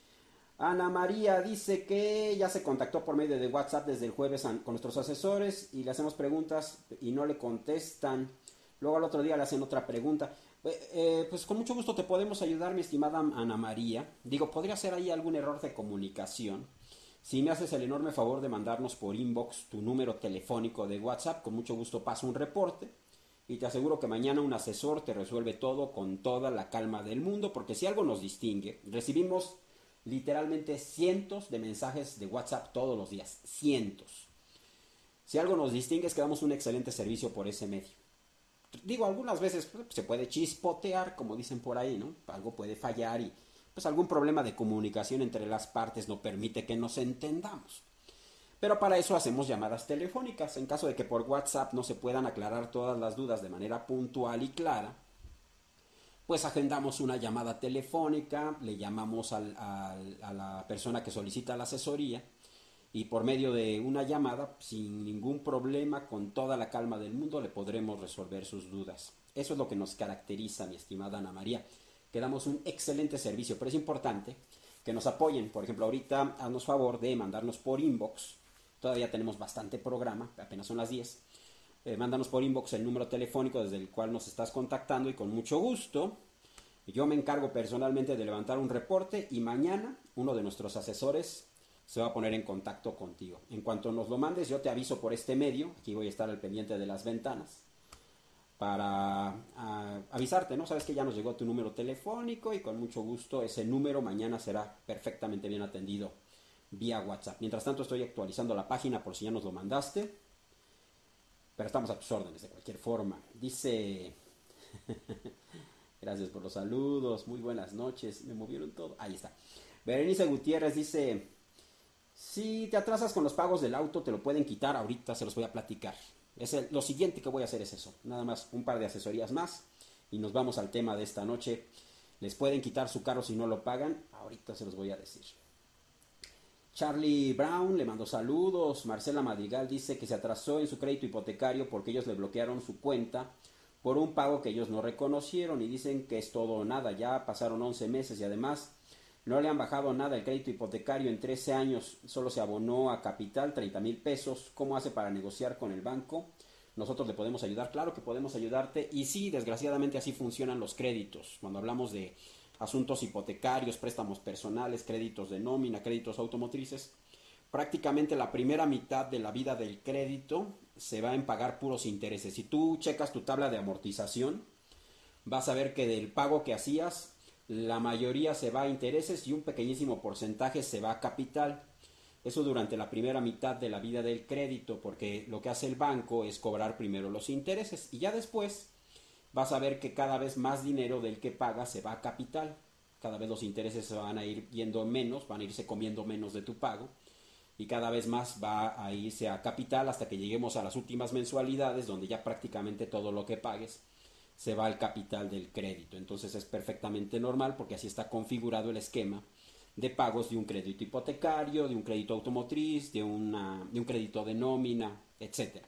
Ana María dice que ya se contactó por medio de WhatsApp desde el jueves con nuestros asesores y le hacemos preguntas y no le contestan. Luego al otro día le hacen otra pregunta. Pues con mucho gusto te podemos ayudar, mi estimada Ana María. Digo, podría ser ahí algún error de comunicación. Si me haces el enorme favor de mandarnos por inbox tu número telefónico de WhatsApp, con mucho gusto paso un reporte y te aseguro que mañana un asesor te resuelve todo con toda la calma del mundo, porque si algo nos distingue, recibimos literalmente cientos de mensajes de WhatsApp todos los días, cientos. Si algo nos distingue es que damos un excelente servicio por ese medio. Digo, algunas veces pues, se puede chispotear, como dicen por ahí, ¿no? Algo puede fallar y pues algún problema de comunicación entre las partes no permite que nos entendamos. Pero para eso hacemos llamadas telefónicas. En caso de que por WhatsApp no se puedan aclarar todas las dudas de manera puntual y clara, pues agendamos una llamada telefónica, le llamamos a la persona que solicita la asesoría y por medio de una llamada, sin ningún problema, con toda la calma del mundo, le podremos resolver sus dudas. Eso es lo que nos caracteriza, mi estimada Ana María, que damos un excelente servicio, pero es importante que nos apoyen. Por ejemplo, ahorita haznos favor de mandarnos por inbox, todavía tenemos bastante programa, apenas son las 10. Mándanos por inbox el número telefónico desde el cual nos estás contactando y con mucho gusto yo me encargo personalmente de levantar un reporte y mañana uno de nuestros asesores se va a poner en contacto contigo. En cuanto nos lo mandes, yo te aviso por este medio, aquí voy a estar al pendiente de las ventanas, para avisarte, ¿no? Sabes que ya nos llegó tu número telefónico y con mucho gusto ese número mañana será perfectamente bien atendido vía WhatsApp. Mientras tanto estoy actualizando la página por si ya nos lo mandaste, pero estamos a tus órdenes de cualquier forma. Dice... Gracias por los saludos, muy buenas noches, me movieron todo, ahí está. Berenice Gutiérrez dice, si te atrasas con los pagos del auto te lo pueden quitar, ahorita se los voy a platicar. Lo siguiente que voy a hacer es eso, nada más un par de asesorías más y nos vamos al tema de esta noche. Les pueden quitar su carro si no lo pagan, ahorita se los voy a decir. Charlie Brown le mandó saludos. Marcela Madrigal dice que se atrasó en su crédito hipotecario porque ellos le bloquearon su cuenta por un pago que ellos no reconocieron y dicen que es todo o nada. Ya pasaron 11 meses y además no le han bajado nada el crédito hipotecario en 13 años. Solo se abonó a capital 30,000 pesos. ¿Cómo hace para negociar con el banco? Nosotros le podemos ayudar. Claro que podemos ayudarte. Y sí, desgraciadamente así funcionan los créditos. Cuando hablamos de asuntos hipotecarios, préstamos personales, créditos de nómina, créditos automotrices, prácticamente la primera mitad de la vida del crédito se va en pagar puros intereses. Si tú checas tu tabla de amortización, vas a ver que del pago que hacías, la mayoría se va a intereses y un pequeñísimo porcentaje se va a capital. Eso durante la primera mitad de la vida del crédito, porque lo que hace el banco es cobrar primero los intereses y ya después vas a ver que cada vez más dinero del que pagas se va a capital. Cada vez los intereses se van a ir yendo menos, van a irse comiendo menos de tu pago y cada vez más va a irse a capital hasta que lleguemos a las últimas mensualidades donde ya prácticamente todo lo que pagues se va al capital del crédito. Entonces es perfectamente normal porque así está configurado el esquema de pagos de un crédito hipotecario, de un crédito automotriz, de un crédito de nómina, etcétera.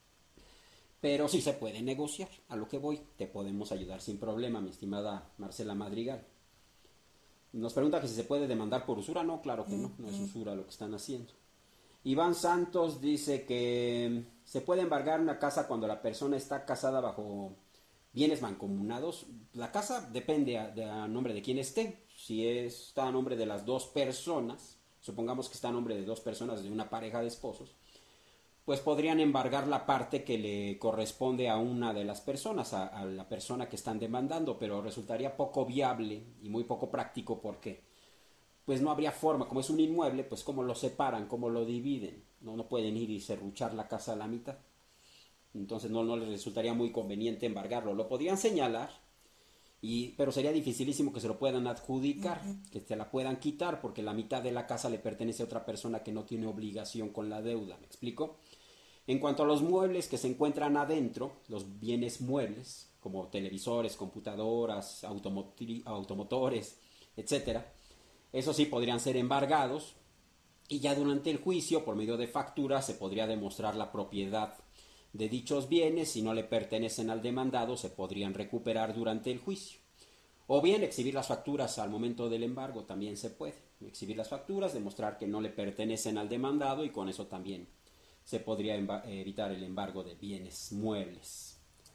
Pero sí se puede negociar, a lo que voy, te podemos ayudar sin problema, mi estimada Marcela Madrigal. Nos pregunta que si se puede demandar por usura. No, claro que no, no es usura lo que están haciendo. Iván Santos dice que ¿Se puede embargar una casa cuando la persona está casada bajo bienes mancomunados? La casa depende a nombre de quién esté. Si está a nombre de las dos personas, supongamos que está a nombre de dos personas, de una pareja de esposos, pues podrían embargar la parte que le corresponde a una de las personas, a la persona que están demandando, pero resultaría poco viable y muy poco práctico porque pues no habría forma, como es un inmueble, pues cómo lo separan, cómo lo dividen, no pueden ir y serruchar la casa a la mitad. Entonces no les resultaría muy conveniente embargarlo. Lo podrían señalar, pero sería dificilísimo que se lo puedan adjudicar, que se la puedan quitar, porque la mitad de la casa le pertenece a otra persona que no tiene obligación con la deuda. ¿Me explico? En cuanto a los muebles que se encuentran adentro, los bienes muebles, como televisores, computadoras, automotores, etcétera, eso sí podrían ser embargados y ya durante el juicio, por medio de factura, se podría demostrar la propiedad de dichos bienes. Si no le pertenecen al demandado, se podrían recuperar durante el juicio. O bien exhibir las facturas al momento del embargo, también se puede. Exhibir las facturas, demostrar que no le pertenecen al demandado y con eso también se podría evitar el embargo de bienes muebles.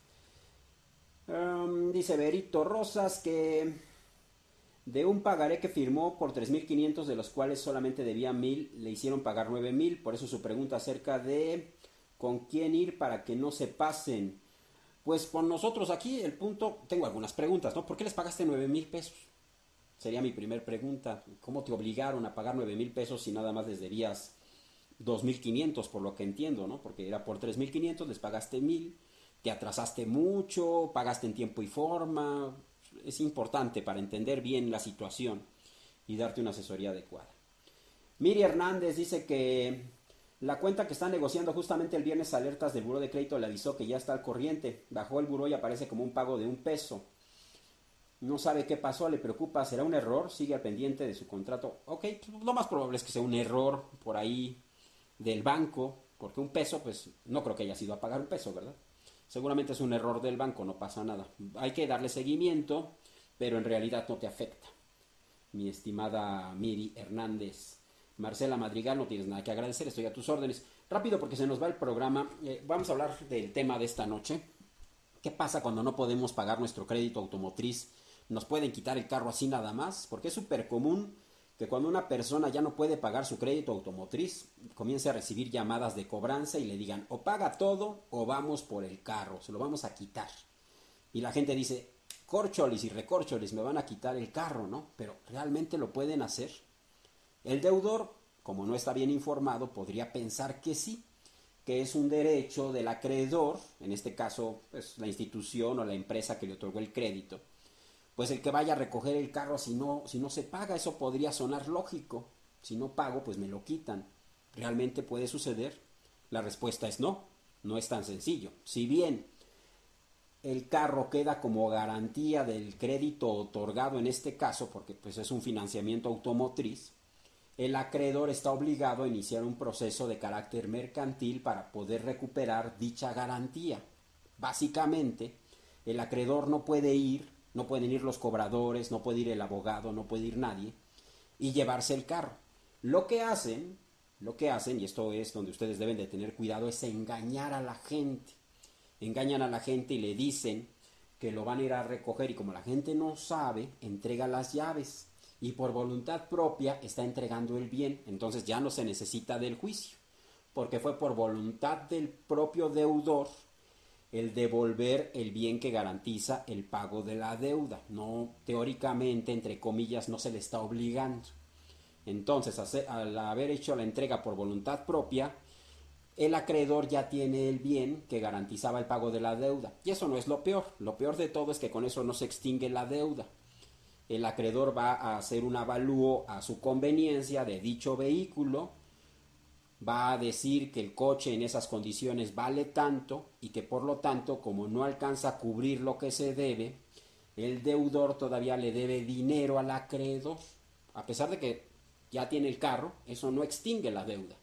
Dice Berito Rosas que de un pagaré que firmó por 3.500, de los cuales solamente debía 1,000, le hicieron pagar 9,000. Por eso su pregunta acerca de con quién ir para que no se pasen. Pues con nosotros aquí el punto, tengo algunas preguntas, ¿no? ¿Por qué les pagaste 9,000 pesos? Sería mi primer pregunta. ¿Cómo te obligaron a pagar 9,000 pesos si nada más les debías 2,500, por lo que entiendo, ¿no? Porque era por 3,500, les pagaste 1,000, te atrasaste mucho, pagaste en tiempo y forma. Es importante para entender bien la situación y darte una asesoría adecuada. Miri Hernández dice que la cuenta que está negociando justamente el viernes alertas del buró de crédito le avisó que ya está al corriente. Bajó el buró y aparece como un pago de 1 peso. No sabe qué pasó, le preocupa, ¿será un error? Sigue al pendiente de su contrato. Ok, lo más probable es que sea un error por ahí del banco, porque 1 peso, pues no creo que haya sido a pagar 1 peso, ¿verdad? Seguramente es un error del banco, no pasa nada. Hay que darle seguimiento, pero en realidad no te afecta. Mi estimada Miri Hernández. Marcela Madrigal, no tienes nada que agradecer, estoy a tus órdenes. Rápido porque se nos va el programa, vamos a hablar del tema de esta noche. ¿Qué pasa cuando no podemos pagar nuestro crédito automotriz? ¿Nos pueden quitar el carro así nada más? Porque es súper común que cuando una persona ya no puede pagar su crédito automotriz, comience a recibir llamadas de cobranza y le digan o paga todo o vamos por el carro, se lo vamos a quitar. Y la gente dice, córcholis y recórcholis, me van a quitar el carro, ¿no? Pero ¿realmente lo pueden hacer? El deudor, como no está bien informado, podría pensar que sí, que es un derecho del acreedor, en este caso pues, la institución o la empresa que le otorgó el crédito, pues el que vaya a recoger el carro si no se paga. Eso podría sonar lógico. Si no pago, pues me lo quitan. ¿Realmente puede suceder? La respuesta es no, no es tan sencillo. Si bien el carro queda como garantía del crédito otorgado en este caso, porque pues es un financiamiento automotriz, el acreedor está obligado a iniciar un proceso de carácter mercantil para poder recuperar dicha garantía. Básicamente, el acreedor no pueden ir los cobradores, no puede ir el abogado, no puede ir nadie y llevarse el carro. Lo que hacen, y esto es donde ustedes deben de tener cuidado, es engañar a la gente. Engañan a la gente y le dicen que lo van a ir a recoger y como la gente no sabe, entrega las llaves y por voluntad propia está entregando el bien. Entonces ya no se necesita del juicio, porque fue por voluntad del propio deudor el devolver el bien que garantiza el pago de la deuda. No, teóricamente, entre comillas, no se le está obligando. Entonces, al haber hecho la entrega por voluntad propia, el acreedor ya tiene el bien que garantizaba el pago de la deuda. Y eso no es lo peor. Lo peor de todo es que con eso no se extingue la deuda. El acreedor va a hacer un avalúo a su conveniencia de dicho vehículo, va a decir que el coche en esas condiciones vale tanto y que por lo tanto, como no alcanza a cubrir lo que se debe, el deudor todavía le debe dinero al acreedor. A pesar de que ya tiene el carro, eso no extingue la deuda.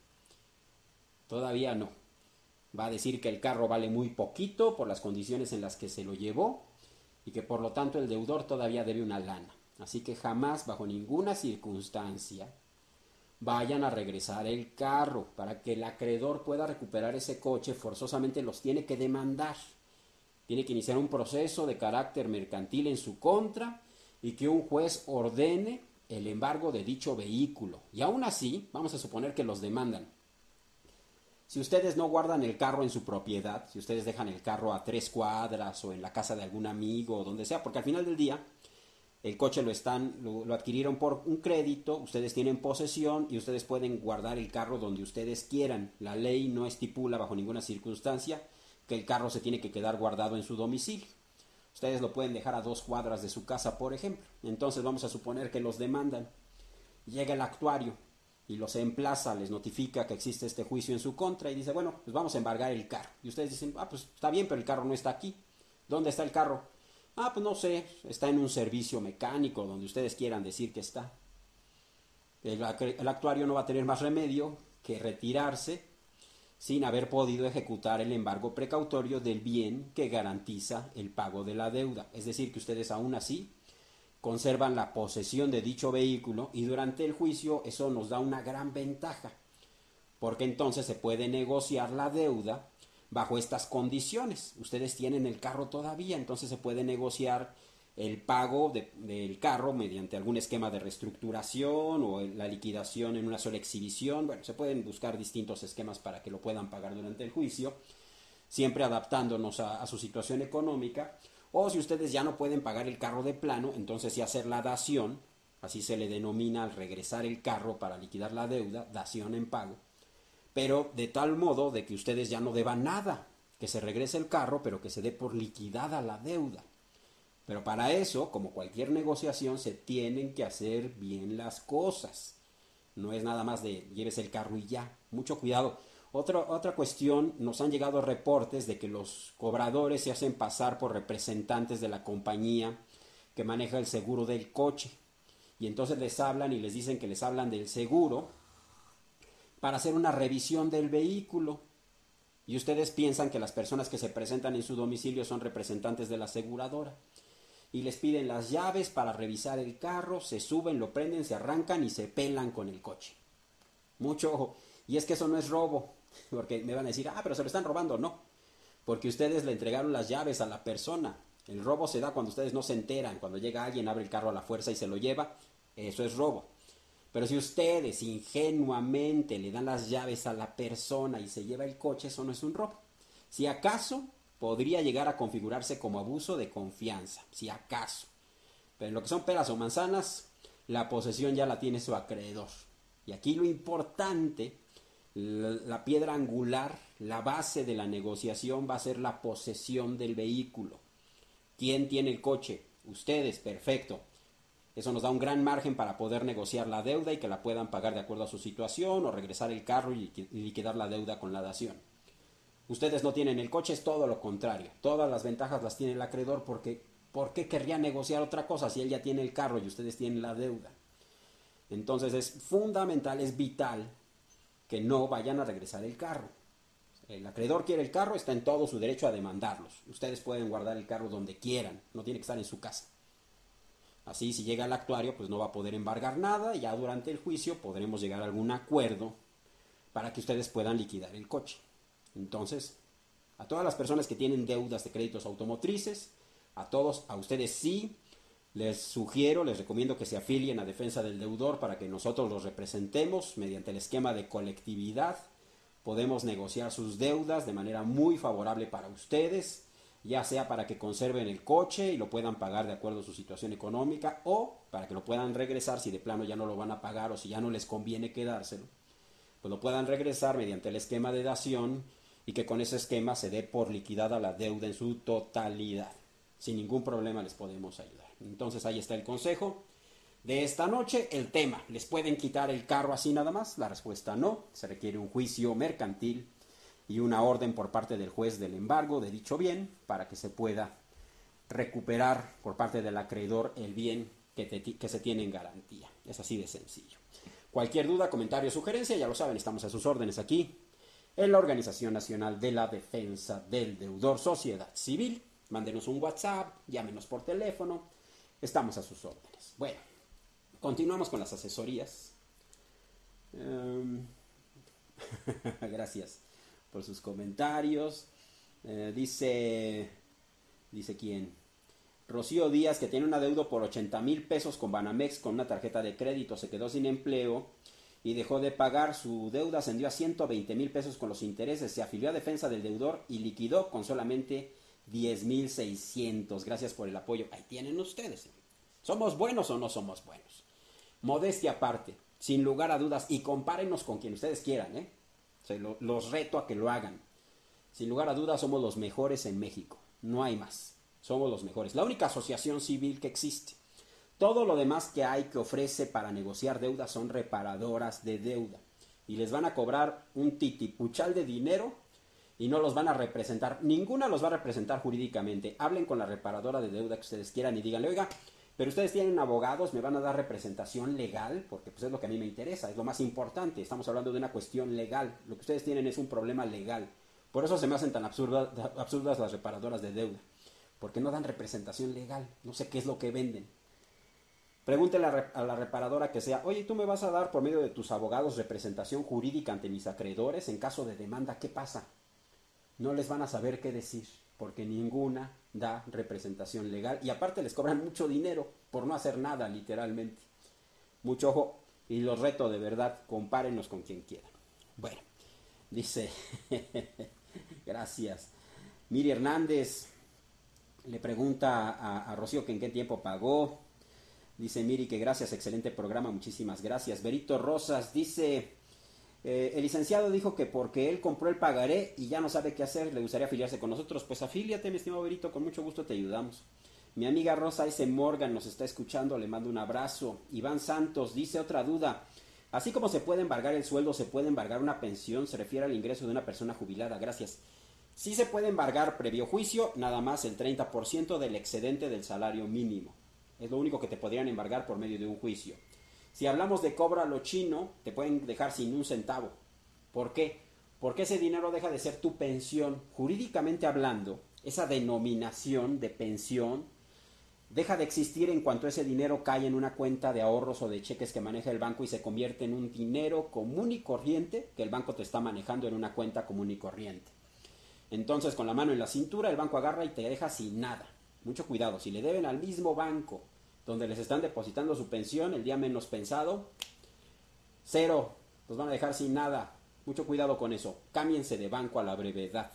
Todavía no. Va a decir que el carro vale muy poquito por las condiciones en las que se lo llevó y que por lo tanto el deudor todavía debe una lana. Así que jamás, bajo ninguna circunstancia, vayan a regresar el carro. Para que el acreedor pueda recuperar ese coche, forzosamente los tiene que demandar. Tiene que iniciar un proceso de carácter mercantil en su contra y que un juez ordene el embargo de dicho vehículo. Y aún así, vamos a suponer que los demandan. Si ustedes no guardan el carro en su propiedad, si ustedes dejan el carro a 3 cuadras o en la casa de algún amigo o donde sea, porque al final del día el coche lo adquirieron por un crédito, ustedes tienen posesión y ustedes pueden guardar el carro donde ustedes quieran. La ley no estipula bajo ninguna circunstancia que el carro se tiene que quedar guardado en su domicilio. Ustedes lo pueden dejar a 2 cuadras de su casa, por ejemplo. Entonces vamos a suponer que los demandan. Llega el actuario y los emplaza, les notifica que existe este juicio en su contra y dice, bueno, pues vamos a embargar el carro. Y ustedes dicen, pues está bien, pero el carro no está aquí. ¿Dónde está el carro? Pues no sé, está en un servicio mecánico donde ustedes quieran decir que está. El actuario no va a tener más remedio que retirarse sin haber podido ejecutar el embargo precautorio del bien que garantiza el pago de la deuda. Es decir, que ustedes aún así conservan la posesión de dicho vehículo y durante el juicio eso nos da una gran ventaja, porque entonces se puede negociar la deuda bajo estas condiciones. Ustedes tienen el carro todavía, entonces se puede negociar el pago del carro mediante algún esquema de reestructuración o la liquidación en una sola exhibición. Bueno, se pueden buscar distintos esquemas para que lo puedan pagar durante el juicio, siempre adaptándonos a su situación económica. O si ustedes ya no pueden pagar el carro de plano, entonces sí hacer la dación, así se le denomina al regresar el carro para liquidar la deuda, dación en pago, pero de tal modo de que ustedes ya no deban nada, que se regrese el carro, pero que se dé por liquidada la deuda. Pero para eso, como cualquier negociación, se tienen que hacer bien las cosas. No es nada más de llévese el carro y ya. Mucho cuidado. Otra cuestión, nos han llegado reportes de que los cobradores se hacen pasar por representantes de la compañía que maneja el seguro del coche. Y entonces les hablan y les dicen que les hablan del seguro para hacer una revisión del vehículo. Y ustedes piensan que las personas que se presentan en su domicilio son representantes de la aseguradora. Y les piden las llaves para revisar el carro, se suben, lo prenden, se arrancan y se pelan con el coche. Mucho ojo. Y es que eso no es robo, porque me van a decir, pero se lo están robando. No, porque ustedes le entregaron las llaves a la persona. El robo se da cuando ustedes no se enteran, cuando llega alguien, abre el carro a la fuerza y se lo lleva. Eso es robo. Pero si ustedes ingenuamente le dan las llaves a la persona y se lleva el coche, eso no es un robo. Si acaso podría llegar a configurarse como abuso de confianza, si acaso. Pero en lo que son peras o manzanas, la posesión ya la tiene su acreedor. Y aquí lo importante, la piedra angular, la base de la negociación va a ser la posesión del vehículo. ¿Quién tiene el coche? Ustedes, perfecto. Eso nos da un gran margen para poder negociar la deuda y que la puedan pagar de acuerdo a su situación o regresar el carro y liquidar la deuda con la dación. Ustedes no tienen el coche, es todo lo contrario. Todas las ventajas las tiene el acreedor porque ¿por qué querría negociar otra cosa si él ya tiene el carro y ustedes tienen la deuda? Entonces es fundamental, es vital que no vayan a regresar el carro. El acreedor quiere el carro, está en todo su derecho a demandarlos. Ustedes pueden guardar el carro donde quieran, no tiene que estar en su casa. Así, si llega el actuario, pues no va a poder embargar nada y ya durante el juicio podremos llegar a algún acuerdo para que ustedes puedan liquidar el coche. Entonces, a todas las personas que tienen deudas de créditos automotrices, a ustedes sí, les sugiero, les recomiendo que se afilien a Defensa del Deudor para que nosotros los representemos mediante el esquema de colectividad. Podemos negociar sus deudas de manera muy favorable para ustedes, ya sea para que conserven el coche y lo puedan pagar de acuerdo a su situación económica o para que lo puedan regresar si de plano ya no lo van a pagar o si ya no les conviene quedárselo. Pues lo puedan regresar mediante el esquema de dación y que con ese esquema se dé por liquidada la deuda en su totalidad. Sin ningún problema les podemos ayudar. Entonces ahí está el consejo de esta noche. El tema, ¿les pueden quitar el carro así nada más? La respuesta no. Se requiere un juicio mercantil y una orden por parte del juez del embargo de dicho bien para que se pueda recuperar por parte del acreedor el bien que se tiene en garantía. Es así de sencillo. Cualquier duda, comentario o sugerencia, ya lo saben, estamos a sus órdenes aquí en la Organización Nacional de la Defensa del Deudor, Sociedad Civil. Mándenos un WhatsApp, llámenos por teléfono, estamos a sus órdenes. Bueno, continuamos con las asesorías. Em, Gracias por sus comentarios. Dice quién. Rocío Díaz, que tiene un adeudo por 80,000 pesos con Banamex con una tarjeta de crédito, se quedó sin empleo y dejó de pagar. Su deuda ascendió a 120,000 pesos con los intereses. Se afilió a defensa del deudor y liquidó con solamente 10,600. Gracias por el apoyo. Ahí tienen ustedes. ¿Somos buenos o no somos buenos? Modestia aparte, sin lugar a dudas, y compárenos con quien ustedes quieran, ¿eh? Los reto a que lo hagan. Sin lugar a dudas somos los mejores en México. No hay más. Somos los mejores. La única asociación civil que existe. Todo lo demás que hay que ofrece para negociar deudas son reparadoras de deuda. Y les van a cobrar un titipuchal de dinero y no los van a representar. Ninguna los va a representar jurídicamente. Hablen con la reparadora de deuda que ustedes quieran y díganle, oiga, pero ustedes tienen abogados, me van a dar representación legal, porque pues es lo que a mí me interesa, es lo más importante. Estamos hablando de una cuestión legal. Lo que ustedes tienen es un problema legal. Por eso se me hacen tan absurdas las reparadoras de deuda. Porque no dan representación legal. No sé qué es lo que venden. Pregúntele a la reparadora que sea, oye, ¿tú me vas a dar por medio de tus abogados representación jurídica ante mis acreedores en caso de demanda? ¿Qué pasa? No les van a saber qué decir, porque ninguna da representación legal. Y aparte les cobran mucho dinero por no hacer nada, literalmente. Mucho ojo, y los reto de verdad, compárenos con quien quieran. Bueno, dice, gracias. Miri Hernández le pregunta a Rocío que en qué tiempo pagó. Dice Miri que gracias, excelente programa, muchísimas gracias. Berito Rosas dice, el licenciado dijo que porque él compró el pagaré y ya no sabe qué hacer, le gustaría afiliarse con nosotros. Pues afíliate, mi estimado Berito, con mucho gusto te ayudamos. Mi amiga Rosa S. Morgan nos está escuchando, le mando un abrazo. Iván Santos dice otra duda. Así como se puede embargar el sueldo, se puede embargar una pensión, se refiere al ingreso de una persona jubilada. Gracias. Sí se puede embargar previo juicio, nada más el 30% del excedente del salario mínimo. Es lo único que te podrían embargar por medio de un juicio. Si hablamos de cobro a lo chino, te pueden dejar sin un centavo. ¿Por qué? Porque ese dinero deja de ser tu pensión. Jurídicamente hablando, esa denominación de pensión deja de existir en cuanto ese dinero cae en una cuenta de ahorros o de cheques que maneja el banco y se convierte en un dinero común y corriente que el banco te está manejando en una cuenta común y corriente. Entonces, con la mano en la cintura, el banco agarra y te deja sin nada. Mucho cuidado, si le deben al mismo banco donde les están depositando su pensión el día menos pensado, cero, los van a dejar sin nada. Mucho cuidado con eso. Cámbiense de banco a la brevedad.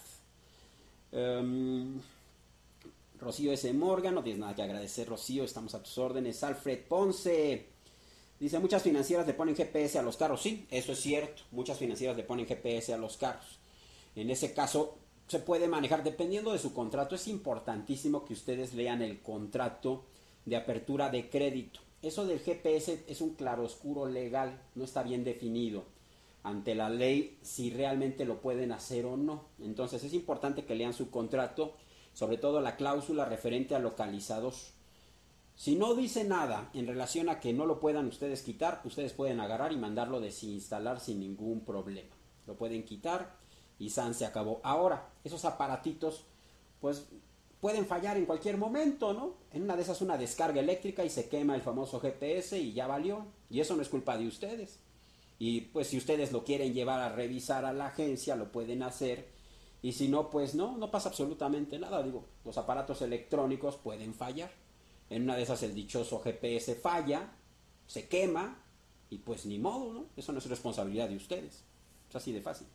Rocío S. Morgan, no tienes nada que agradecer, Rocío, estamos a tus órdenes. Alfred Ponce dice, muchas financieras le ponen GPS a los carros. Sí, eso es cierto, muchas financieras le ponen GPS a los carros. En ese caso se puede manejar dependiendo de su contrato. Es importantísimo que ustedes lean el contrato de apertura de crédito. Eso del GPS es un claroscuro legal, no está bien definido ante la ley si realmente lo pueden hacer o no. Entonces es importante que lean su contrato, sobre todo la cláusula referente a localizados. Si no dice nada en relación a que no lo puedan ustedes quitar, ustedes pueden agarrar y mandarlo desinstalar sin ningún problema. Lo pueden quitar y san se acabó. Ahora, esos aparatitos, pues pueden fallar en cualquier momento, ¿no? En una de esas una descarga eléctrica y se quema el famoso GPS y ya valió. Y eso no es culpa de ustedes. Y pues si ustedes lo quieren llevar a revisar a la agencia, lo pueden hacer. Y si no, pues no pasa absolutamente nada. Digo, los aparatos electrónicos pueden fallar. En una de esas el dichoso GPS falla, se quema y pues ni modo, ¿no? Eso no es responsabilidad de ustedes. Es así de fácil.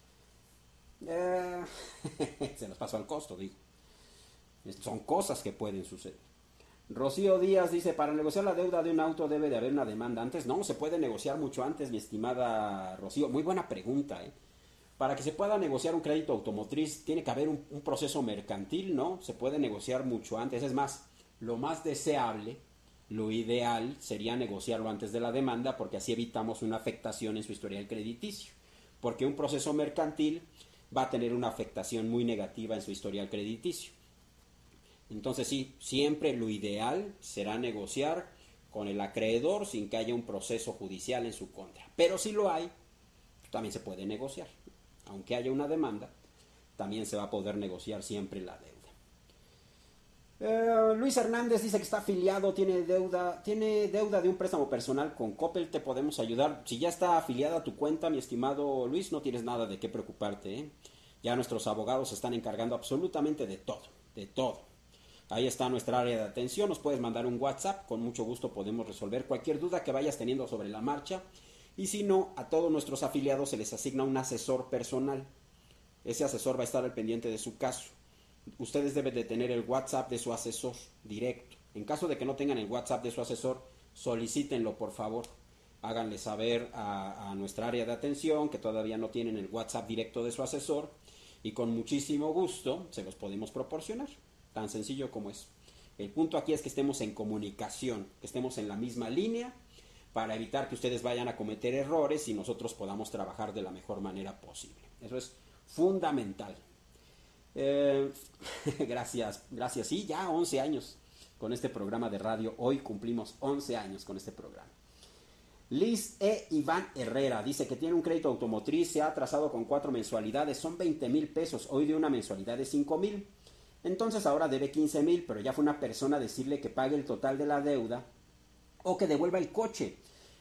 Se los paso al costo, digo. Son cosas que pueden suceder. Rocío Díaz dice, para negociar la deuda de un auto debe de haber una demanda antes. No, se puede negociar mucho antes, mi estimada Rocío. Muy buena pregunta, ¿eh? Para que se pueda negociar un crédito automotriz tiene que haber un proceso mercantil, ¿no? Se puede negociar mucho antes. Es más, lo más deseable, lo ideal sería negociarlo antes de la demanda porque así evitamos una afectación en su historial crediticio. Porque un proceso mercantil va a tener una afectación muy negativa en su historial crediticio. Entonces sí, siempre lo ideal será negociar con el acreedor sin que haya un proceso judicial en su contra. Pero si lo hay, también se puede negociar. Aunque haya una demanda, también se va a poder negociar siempre la deuda. Luis Hernández dice que está afiliado, tiene deuda de un préstamo personal con Coppel, te podemos ayudar. Si ya está afiliada a tu cuenta, mi estimado Luis, no tienes nada de qué preocuparte, ¿eh? Ya nuestros abogados se están encargando absolutamente de todo, de todo. Ahí está nuestra área de atención, nos puedes mandar un WhatsApp, con mucho gusto podemos resolver cualquier duda que vayas teniendo sobre la marcha. Y si no, a todos nuestros afiliados se les asigna un asesor personal. Ese asesor va a estar al pendiente de su caso. Ustedes deben de tener el WhatsApp de su asesor directo. En caso de que no tengan el WhatsApp de su asesor, solicítenlo por favor. Háganle saber a nuestra área de atención que todavía no tienen el WhatsApp directo de su asesor y con muchísimo gusto se los podemos proporcionar. Tan sencillo como es. El punto aquí es que estemos en comunicación, que estemos en la misma línea para evitar que ustedes vayan a cometer errores y nosotros podamos trabajar de la mejor manera posible. Eso es fundamental. Gracias. Sí, ya 11 años con este programa de radio. Hoy cumplimos 11 años con este programa. Liz Iván Herrera dice que tiene un crédito automotriz, se ha atrasado con 4 mensualidades, son 20,000 pesos, hoy de una mensualidad de 5,000. Entonces ahora debe 15,000, pero ya fue una persona a decirle que pague el total de la deuda o que devuelva el coche.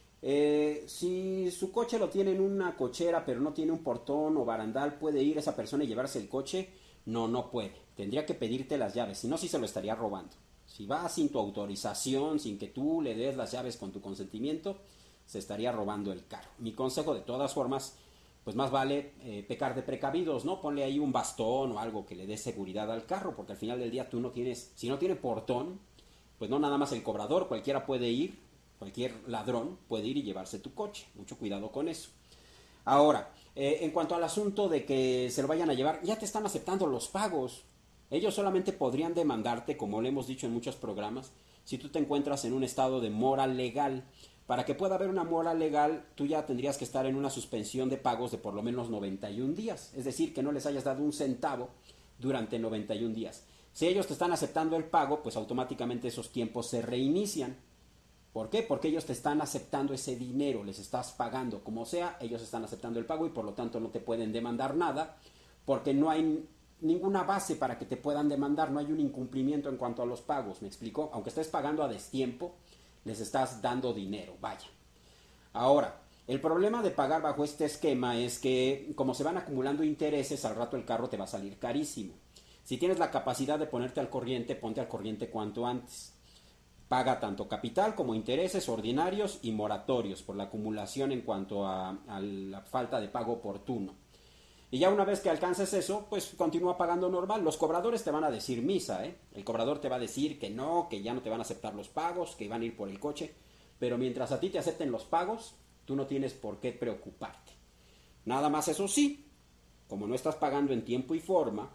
Si su coche lo tiene en una cochera pero no tiene un portón o barandal, ¿puede ir esa persona y llevarse el coche? No puede. Tendría que pedirte las llaves, si no, sí se lo estaría robando. Si va sin tu autorización, sin que tú le des las llaves con tu consentimiento, se estaría robando el carro. Mi consejo, de todas formas, pues más vale pecar de precavidos, ¿no? Ponle ahí un bastón o algo que le dé seguridad al carro, porque al final del día tú no tienes, si no tiene portón, pues no nada más el cobrador, cualquiera puede ir, cualquier ladrón puede ir y llevarse tu coche. Mucho cuidado con eso. Ahora, en cuanto al asunto de que se lo vayan a llevar, ya te están aceptando los pagos. Ellos solamente podrían demandarte, como le hemos dicho en muchos programas, si tú te encuentras en un estado de mora legal. Para que pueda haber una mora legal, tú ya tendrías que estar en una suspensión de pagos de por lo menos 91 días. Es decir, que no les hayas dado un centavo durante 91 días. Si ellos te están aceptando el pago, pues automáticamente esos tiempos se reinician. ¿Por qué? Porque ellos te están aceptando ese dinero, les estás pagando como sea, ellos están aceptando el pago y por lo tanto no te pueden demandar nada, porque no hay ninguna base para que te puedan demandar, no hay un incumplimiento en cuanto a los pagos, ¿me explico? Aunque estés pagando a destiempo, les estás dando dinero, vaya. Ahora, el problema de pagar bajo este esquema es que como se van acumulando intereses, al rato el carro te va a salir carísimo. Si tienes la capacidad de ponerte al corriente, ponte al corriente cuanto antes. Paga tanto capital como intereses ordinarios y moratorios por la acumulación en cuanto a la falta de pago oportuno. Y ya una vez que alcances eso, pues continúa pagando normal. Los cobradores te van a decir misa, ¿eh? El cobrador te va a decir que no, que ya no te van a aceptar los pagos, que van a ir por el coche. Pero mientras a ti te acepten los pagos, tú no tienes por qué preocuparte. Nada más eso sí, como no estás pagando en tiempo y forma,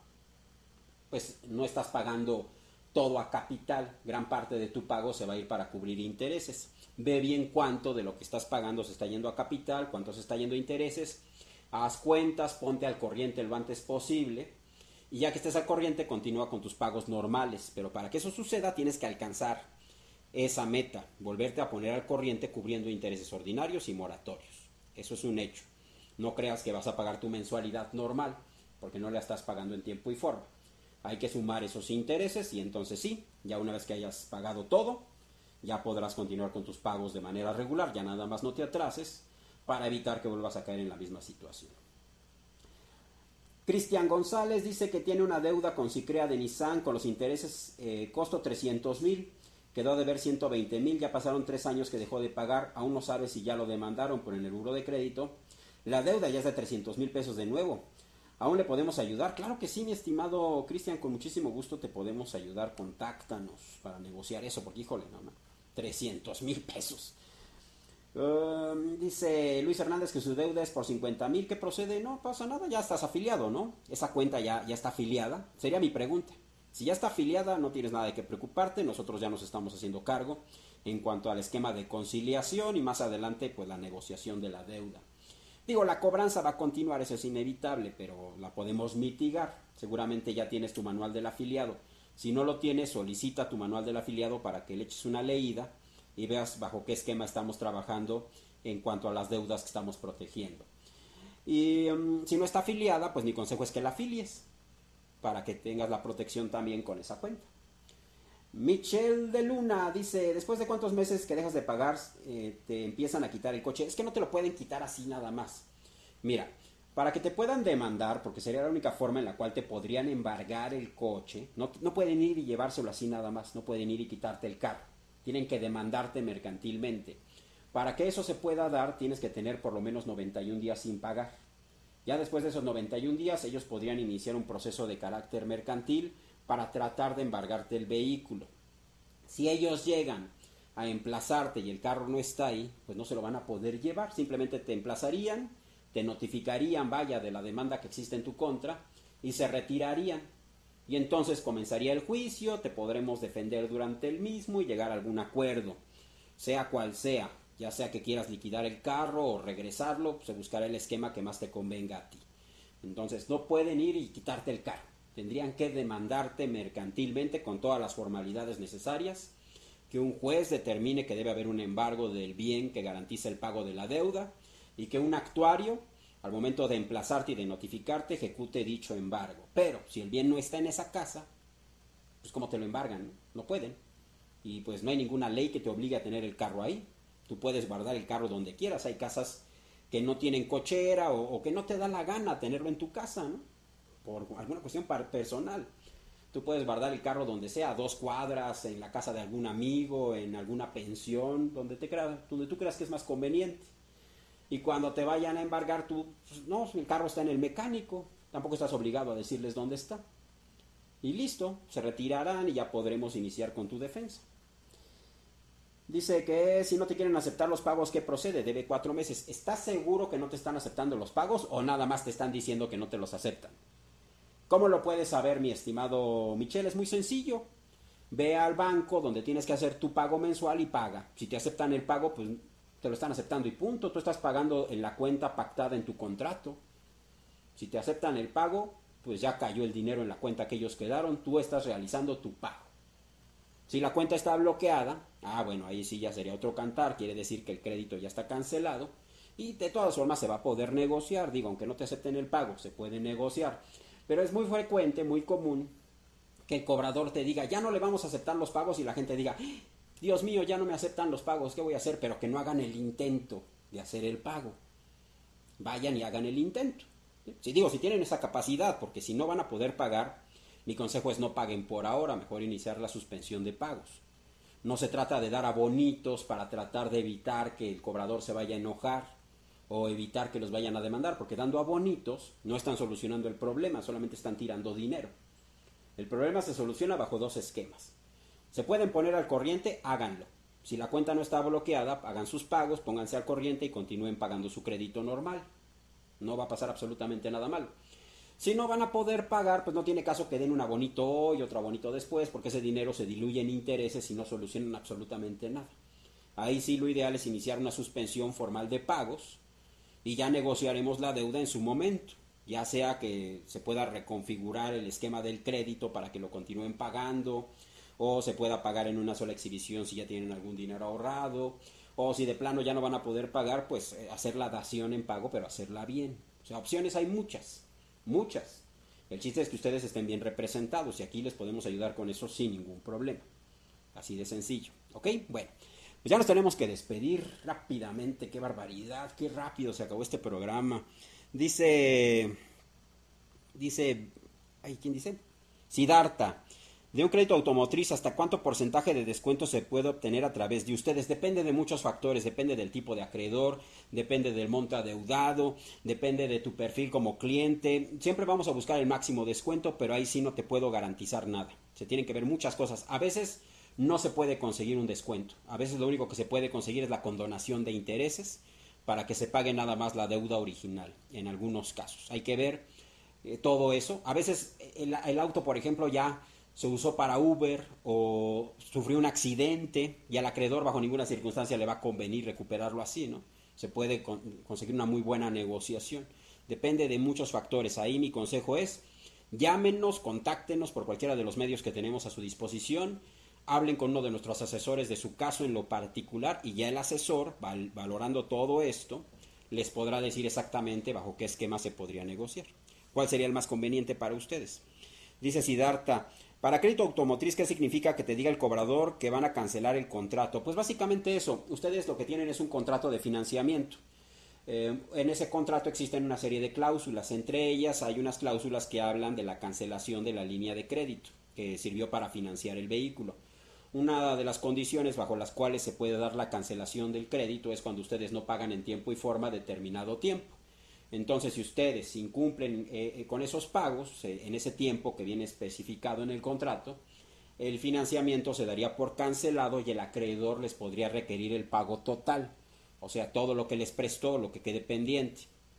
pues no estás pagando todo a capital, gran parte de tu pago se va a ir para cubrir intereses. Ve bien cuánto de lo que estás pagando se está yendo a capital, cuánto se está yendo a intereses, haz cuentas, ponte al corriente lo antes posible y ya que estés al corriente continúa con tus pagos normales, pero para que eso suceda tienes que alcanzar esa meta, volverte a poner al corriente cubriendo intereses ordinarios y moratorios. Eso es un hecho. No creas que vas a pagar tu mensualidad normal, porque no la estás pagando en tiempo y forma. Hay que sumar esos intereses y entonces sí, ya una vez que hayas pagado todo, ya podrás continuar con tus pagos de manera regular, ya nada más no te atrases para evitar que vuelvas a caer en la misma situación. Cristian González dice que tiene una deuda con Sicrea de Nissan con los intereses costo 300,000, quedó a deber 120,000, ya pasaron 3 años que dejó de pagar, aún no sabe si ya lo demandaron por en el buro de crédito, la deuda ya es de 300,000 pesos de nuevo. ¿Aún le podemos ayudar? Claro que sí, mi estimado Cristian, con muchísimo gusto te podemos ayudar. Contáctanos para negociar eso, porque híjole, no, 300,000 pesos. Dice Luis Hernández que su deuda es por 50,000. ¿Qué procede? No pasa nada, ya estás afiliado, ¿no? Esa cuenta ya está afiliada. Sería mi pregunta. Si ya está afiliada, no tienes nada de qué preocuparte. Nosotros ya nos estamos haciendo cargo en cuanto al esquema de conciliación y más adelante, pues la negociación de la deuda. Digo, la cobranza va a continuar, eso es inevitable, pero la podemos mitigar. Seguramente ya tienes tu manual del afiliado. Si no lo tienes, solicita tu manual del afiliado para que le eches una leída y veas bajo qué esquema estamos trabajando en cuanto a las deudas que estamos protegiendo. Y si no está afiliada, pues mi consejo es que la afilies para que tengas la protección también con esa cuenta. Michelle de Luna dice, ¿después de cuántos meses que dejas de pagar te empiezan a quitar el coche? Es que no te lo pueden quitar así nada más. Mira, para que te puedan demandar, porque sería la única forma en la cual te podrían embargar el coche, no pueden ir y llevárselo así nada más, no pueden ir y quitarte el carro. Tienen que demandarte mercantilmente. Para que eso se pueda dar, tienes que tener por lo menos 91 días sin pagar. Ya después de esos 91 días, ellos podrían iniciar un proceso de carácter mercantil para tratar de embargarte el vehículo. Si ellos llegan a emplazarte y el carro no está ahí, pues no se lo van a poder llevar, simplemente te emplazarían, te notificarían, vaya, de la demanda que existe en tu contra y se retirarían. Y entonces comenzaría el juicio, te podremos defender durante el mismo y llegar a algún acuerdo, sea cual sea, ya sea que quieras liquidar el carro o regresarlo, se buscará el esquema que más te convenga a ti. Entonces no pueden ir y quitarte el carro, tendrían que demandarte mercantilmente con todas las formalidades necesarias, que un juez determine que debe haber un embargo del bien que garantice el pago de la deuda y que un actuario, al momento de emplazarte y de notificarte, ejecute dicho embargo. Pero si el bien no está en esa casa, pues ¿cómo te lo embargan? No pueden. Y pues no hay ninguna ley que te obligue a tener el carro ahí. Tú puedes guardar el carro donde quieras. Hay casas que no tienen cochera o que no te da la gana tenerlo en tu casa, ¿no? Por alguna cuestión personal. Tú puedes guardar el carro donde sea, a 2 cuadras, en la casa de algún amigo, en alguna pensión, donde tú creas que es más conveniente. Y cuando te vayan a embargar, tú, pues, no, el carro está en el mecánico, tampoco estás obligado a decirles dónde está. Y listo, se retirarán y ya podremos iniciar con tu defensa. Dice que si no te quieren aceptar los pagos, ¿qué procede? Debe 4 meses. ¿Estás seguro que no te están aceptando los pagos o nada más te están diciendo que no te los aceptan? ¿Cómo lo puedes saber, mi estimado Michelle? Es muy sencillo. Ve al banco donde tienes que hacer tu pago mensual y paga. Si te aceptan el pago, pues te lo están aceptando y punto. Tú estás pagando en la cuenta pactada en tu contrato. Si te aceptan el pago, pues ya cayó el dinero en la cuenta que ellos quedaron. Tú estás realizando tu pago. Si la cuenta está bloqueada, bueno, ahí sí ya sería otro cantar. Quiere decir que el crédito ya está cancelado. Y de todas formas se va a poder negociar. Digo, aunque no te acepten el pago, se puede negociar. Pero es muy frecuente, muy común, que el cobrador te diga, ya no le vamos a aceptar los pagos, y la gente diga, Dios mío, ya no me aceptan los pagos, ¿qué voy a hacer? Pero que no hagan el intento de hacer el pago. Vayan y hagan el intento. Si tienen esa capacidad, porque si no van a poder pagar, mi consejo es no paguen por ahora, mejor iniciar la suspensión de pagos. No se trata de dar abonitos para tratar de evitar que el cobrador se vaya a enojar o evitar que los vayan a demandar, porque dando abonitos no están solucionando el problema, solamente están tirando dinero. El problema se soluciona bajo 2 esquemas. Se pueden poner al corriente, háganlo. Si la cuenta no está bloqueada, hagan sus pagos, pónganse al corriente y continúen pagando su crédito normal. No va a pasar absolutamente nada malo. Si no van a poder pagar, pues no tiene caso que den un abonito hoy, otro abonito después, porque ese dinero se diluye en intereses y no solucionan absolutamente nada. Ahí sí lo ideal es iniciar una suspensión formal de pagos y ya negociaremos la deuda en su momento, ya sea que se pueda reconfigurar el esquema del crédito para que lo continúen pagando, o se pueda pagar en una sola exhibición si ya tienen algún dinero ahorrado, o si de plano ya no van a poder pagar, pues hacer la dación en pago, pero hacerla bien. O sea, opciones hay muchas, muchas. El chiste es que ustedes estén bien representados y aquí les podemos ayudar con eso sin ningún problema. Así de sencillo, ¿ok? Bueno, pues ya nos tenemos que despedir rápidamente. Qué barbaridad, qué rápido se acabó este programa. Dice, ¿quién dice? Siddhartha. De un crédito automotriz, ¿hasta cuánto porcentaje de descuento se puede obtener a través de ustedes? Depende de muchos factores, depende del tipo de acreedor, depende del monto adeudado, depende de tu perfil como cliente. Siempre vamos a buscar el máximo descuento, pero ahí sí no te puedo garantizar nada. Se tienen que ver muchas cosas. A veces no se puede conseguir un descuento. A veces lo único que se puede conseguir es la condonación de intereses para que se pague nada más la deuda original, en algunos casos. Hay que ver todo eso. A veces el auto, por ejemplo, ya se usó para Uber o sufrió un accidente y al acreedor bajo ninguna circunstancia le va a convenir recuperarlo así, ¿no? Se puede conseguir una muy buena negociación. Depende de muchos factores. Ahí mi consejo es, llámenos, contáctenos por cualquiera de los medios que tenemos a su disposición, hablen con uno de nuestros asesores de su caso en lo particular y ya el asesor, valorando todo esto, les podrá decir exactamente bajo qué esquema se podría negociar. ¿Cuál sería el más conveniente para ustedes? Dice Siddhartha, Para crédito automotriz, ¿qué significa que te diga el cobrador que van a cancelar el contrato? Pues básicamente eso, ustedes lo que tienen es un contrato de financiamiento. En ese contrato existen una serie de cláusulas, entre ellas hay unas cláusulas que hablan de la cancelación de la línea de crédito que sirvió para financiar el vehículo. Una de las condiciones bajo las cuales se puede dar la cancelación del crédito es cuando ustedes no pagan en tiempo y forma determinado tiempo. Entonces, si ustedes incumplen con esos pagos en ese tiempo que viene especificado en el contrato, el financiamiento se daría por cancelado y el acreedor les podría requerir el pago total, o sea, todo lo que les prestó, lo que quede pendiente.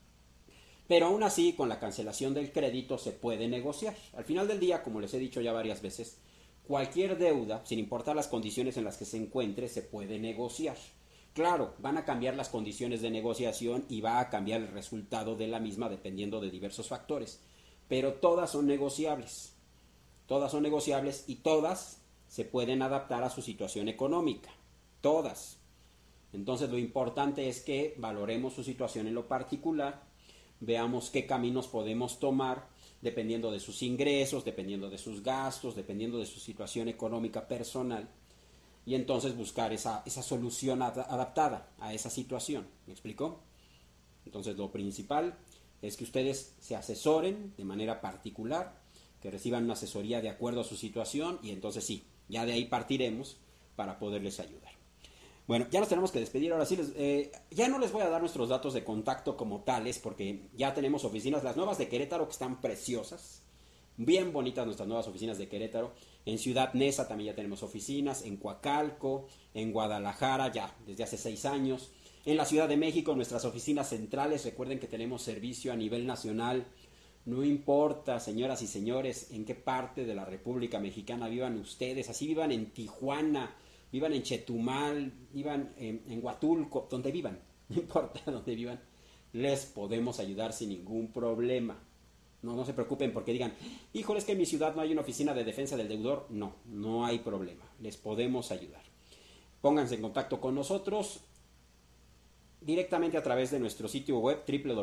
Pero aún así, con la cancelación del crédito se puede negociar. Al final del día, como les he dicho ya varias veces, cualquier deuda, sin importar las condiciones en las que se encuentre, se puede negociar. Claro, van a cambiar las condiciones de negociación y va a cambiar el resultado de la misma dependiendo de diversos factores, pero todas son negociables. Todas son negociables y todas se pueden adaptar a su situación económica. Todas. Entonces lo importante es que valoremos su situación en lo particular, veamos qué caminos podemos tomar dependiendo de sus ingresos, dependiendo de sus gastos, dependiendo de su situación económica personal, y entonces buscar esa solución adaptada a esa situación. ¿Me explicó? Entonces lo principal es que ustedes se asesoren de manera particular, que reciban una asesoría de acuerdo a su situación y entonces sí, ya de ahí partiremos para poderles ayudar. Bueno, ya nos tenemos que despedir. Ahora sí, ya no les voy a dar nuestros datos de contacto como tales porque ya tenemos oficinas, las nuevas de Querétaro, que están preciosas. Bien bonitas nuestras nuevas oficinas de Querétaro. En Ciudad Neza también ya tenemos oficinas. En Coacalco, en Guadalajara ya desde hace 6 años. En la Ciudad de México nuestras oficinas centrales. Recuerden que tenemos servicio a nivel nacional. No importa, señoras y señores, en qué parte de la República Mexicana vivan ustedes. Así vivan en Tijuana, vivan en Chetumal, vivan en Huatulco, donde vivan. No importa donde vivan. Les podemos ayudar sin ningún problema. No se preocupen porque digan, híjole, es que en mi ciudad no hay una oficina de defensa del deudor. No hay problema. Les podemos ayudar. Pónganse en contacto con nosotros directamente a través de nuestro sitio web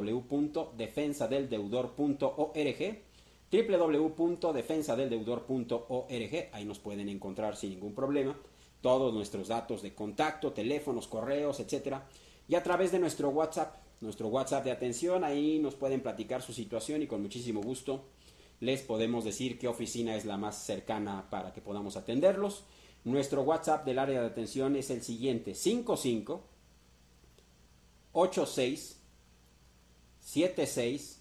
www.defensadeldeudor.org www.defensadeldeudor.org. Ahí nos pueden encontrar sin ningún problema todos nuestros datos de contacto, teléfonos, correos, etcétera. Y a través de nuestro WhatsApp de atención, ahí nos pueden platicar su situación y con muchísimo gusto les podemos decir qué oficina es la más cercana para que podamos atenderlos. Nuestro WhatsApp del área de atención es el siguiente: 55 86 76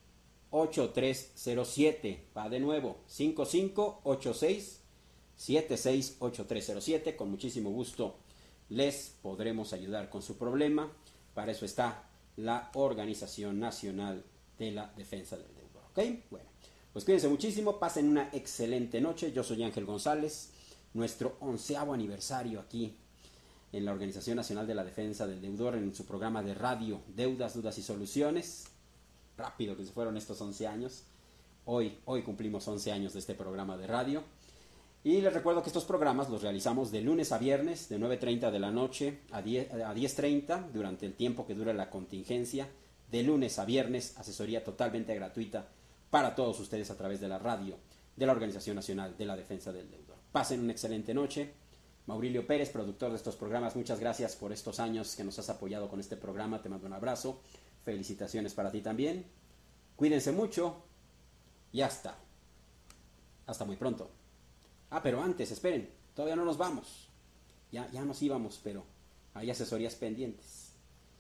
8307. Va de nuevo: 55 86 76 8307. Con muchísimo gusto les podremos ayudar con su problema. Para eso está la Organización Nacional de la Defensa del Deudor. ¿Ok? Bueno, pues cuídense muchísimo, pasen una excelente noche. Yo soy Ángel González, nuestro 11º aniversario aquí en la Organización Nacional de la Defensa del Deudor, en su programa de radio Deudas, Dudas y Soluciones. Rápido que se fueron estos 11 años. Hoy cumplimos 11 años de este programa de radio. Y les recuerdo que estos programas los realizamos de lunes a viernes, de 9:30 de la noche a 10:30, durante el tiempo que dura la contingencia. De lunes a viernes, asesoría totalmente gratuita para todos ustedes a través de la radio de la Organización Nacional de la Defensa del Deudor. Pasen una excelente noche. Maurilio Pérez, productor de estos programas, muchas gracias por estos años que nos has apoyado con este programa. Te mando un abrazo. Felicitaciones para ti también. Cuídense mucho y hasta muy pronto. Pero antes, esperen, todavía no nos vamos. Ya nos íbamos, pero hay asesorías pendientes.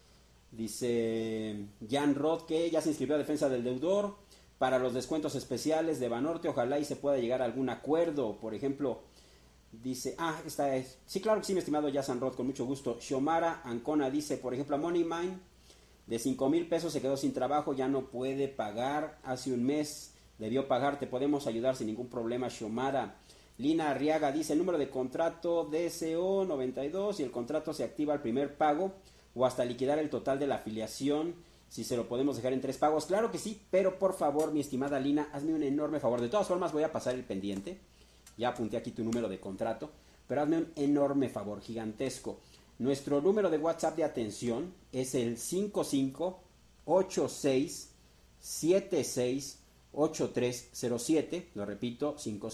Dice Jan Roth que ya se inscribió a Defensa del Deudor para los descuentos especiales de Banorte. Ojalá y se pueda llegar a algún acuerdo. Por ejemplo, dice, esta es. Sí, claro que sí, mi estimado Jan Roth, con mucho gusto. Xiomara Ancona dice, por ejemplo, a Money Mine de 5,000 pesos se quedó sin trabajo, ya no puede pagar. Hace un mes debió pagar, te podemos ayudar sin ningún problema, Xiomara. Lina Arriaga dice, el número de contrato DSO 92 y el contrato se activa al primer pago o hasta liquidar el total de la afiliación, si se lo podemos dejar en 3 pagos. Claro que sí, pero por favor, mi estimada Lina, hazme un enorme favor. De todas formas voy a pasar el pendiente, ya apunté aquí tu número de contrato, pero hazme un enorme favor, gigantesco. Nuestro número de WhatsApp de atención es el 55 86 76 5586768307. Lo repito,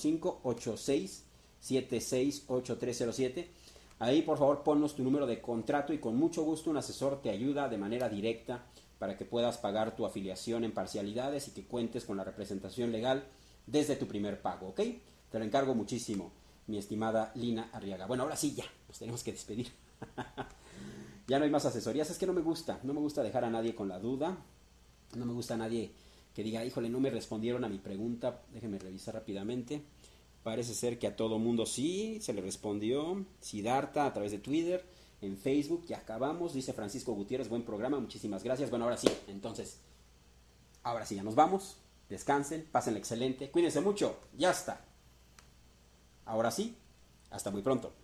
5586768307. Ahí por favor ponnos tu número de contrato y con mucho gusto un asesor te ayuda de manera directa para que puedas pagar tu afiliación en parcialidades y que cuentes con la representación legal desde tu primer pago, ¿ok? Te lo encargo muchísimo, mi estimada Lina Arriaga. Bueno, ahora sí ya, nos tenemos que despedir. Ya no hay más asesorías, es que no me gusta dejar a nadie con la duda, no me gusta a nadie que diga, híjole, no me respondieron a mi pregunta, déjenme revisar rápidamente. Parece ser que a todo mundo sí, se le respondió. Siddhartha a través de Twitter, en Facebook, ya acabamos, dice Francisco Gutiérrez, buen programa, muchísimas gracias. Bueno, ahora sí, entonces, ahora sí, ya nos vamos, descansen, pásenla excelente, cuídense mucho, ya está. Ahora sí, hasta muy pronto.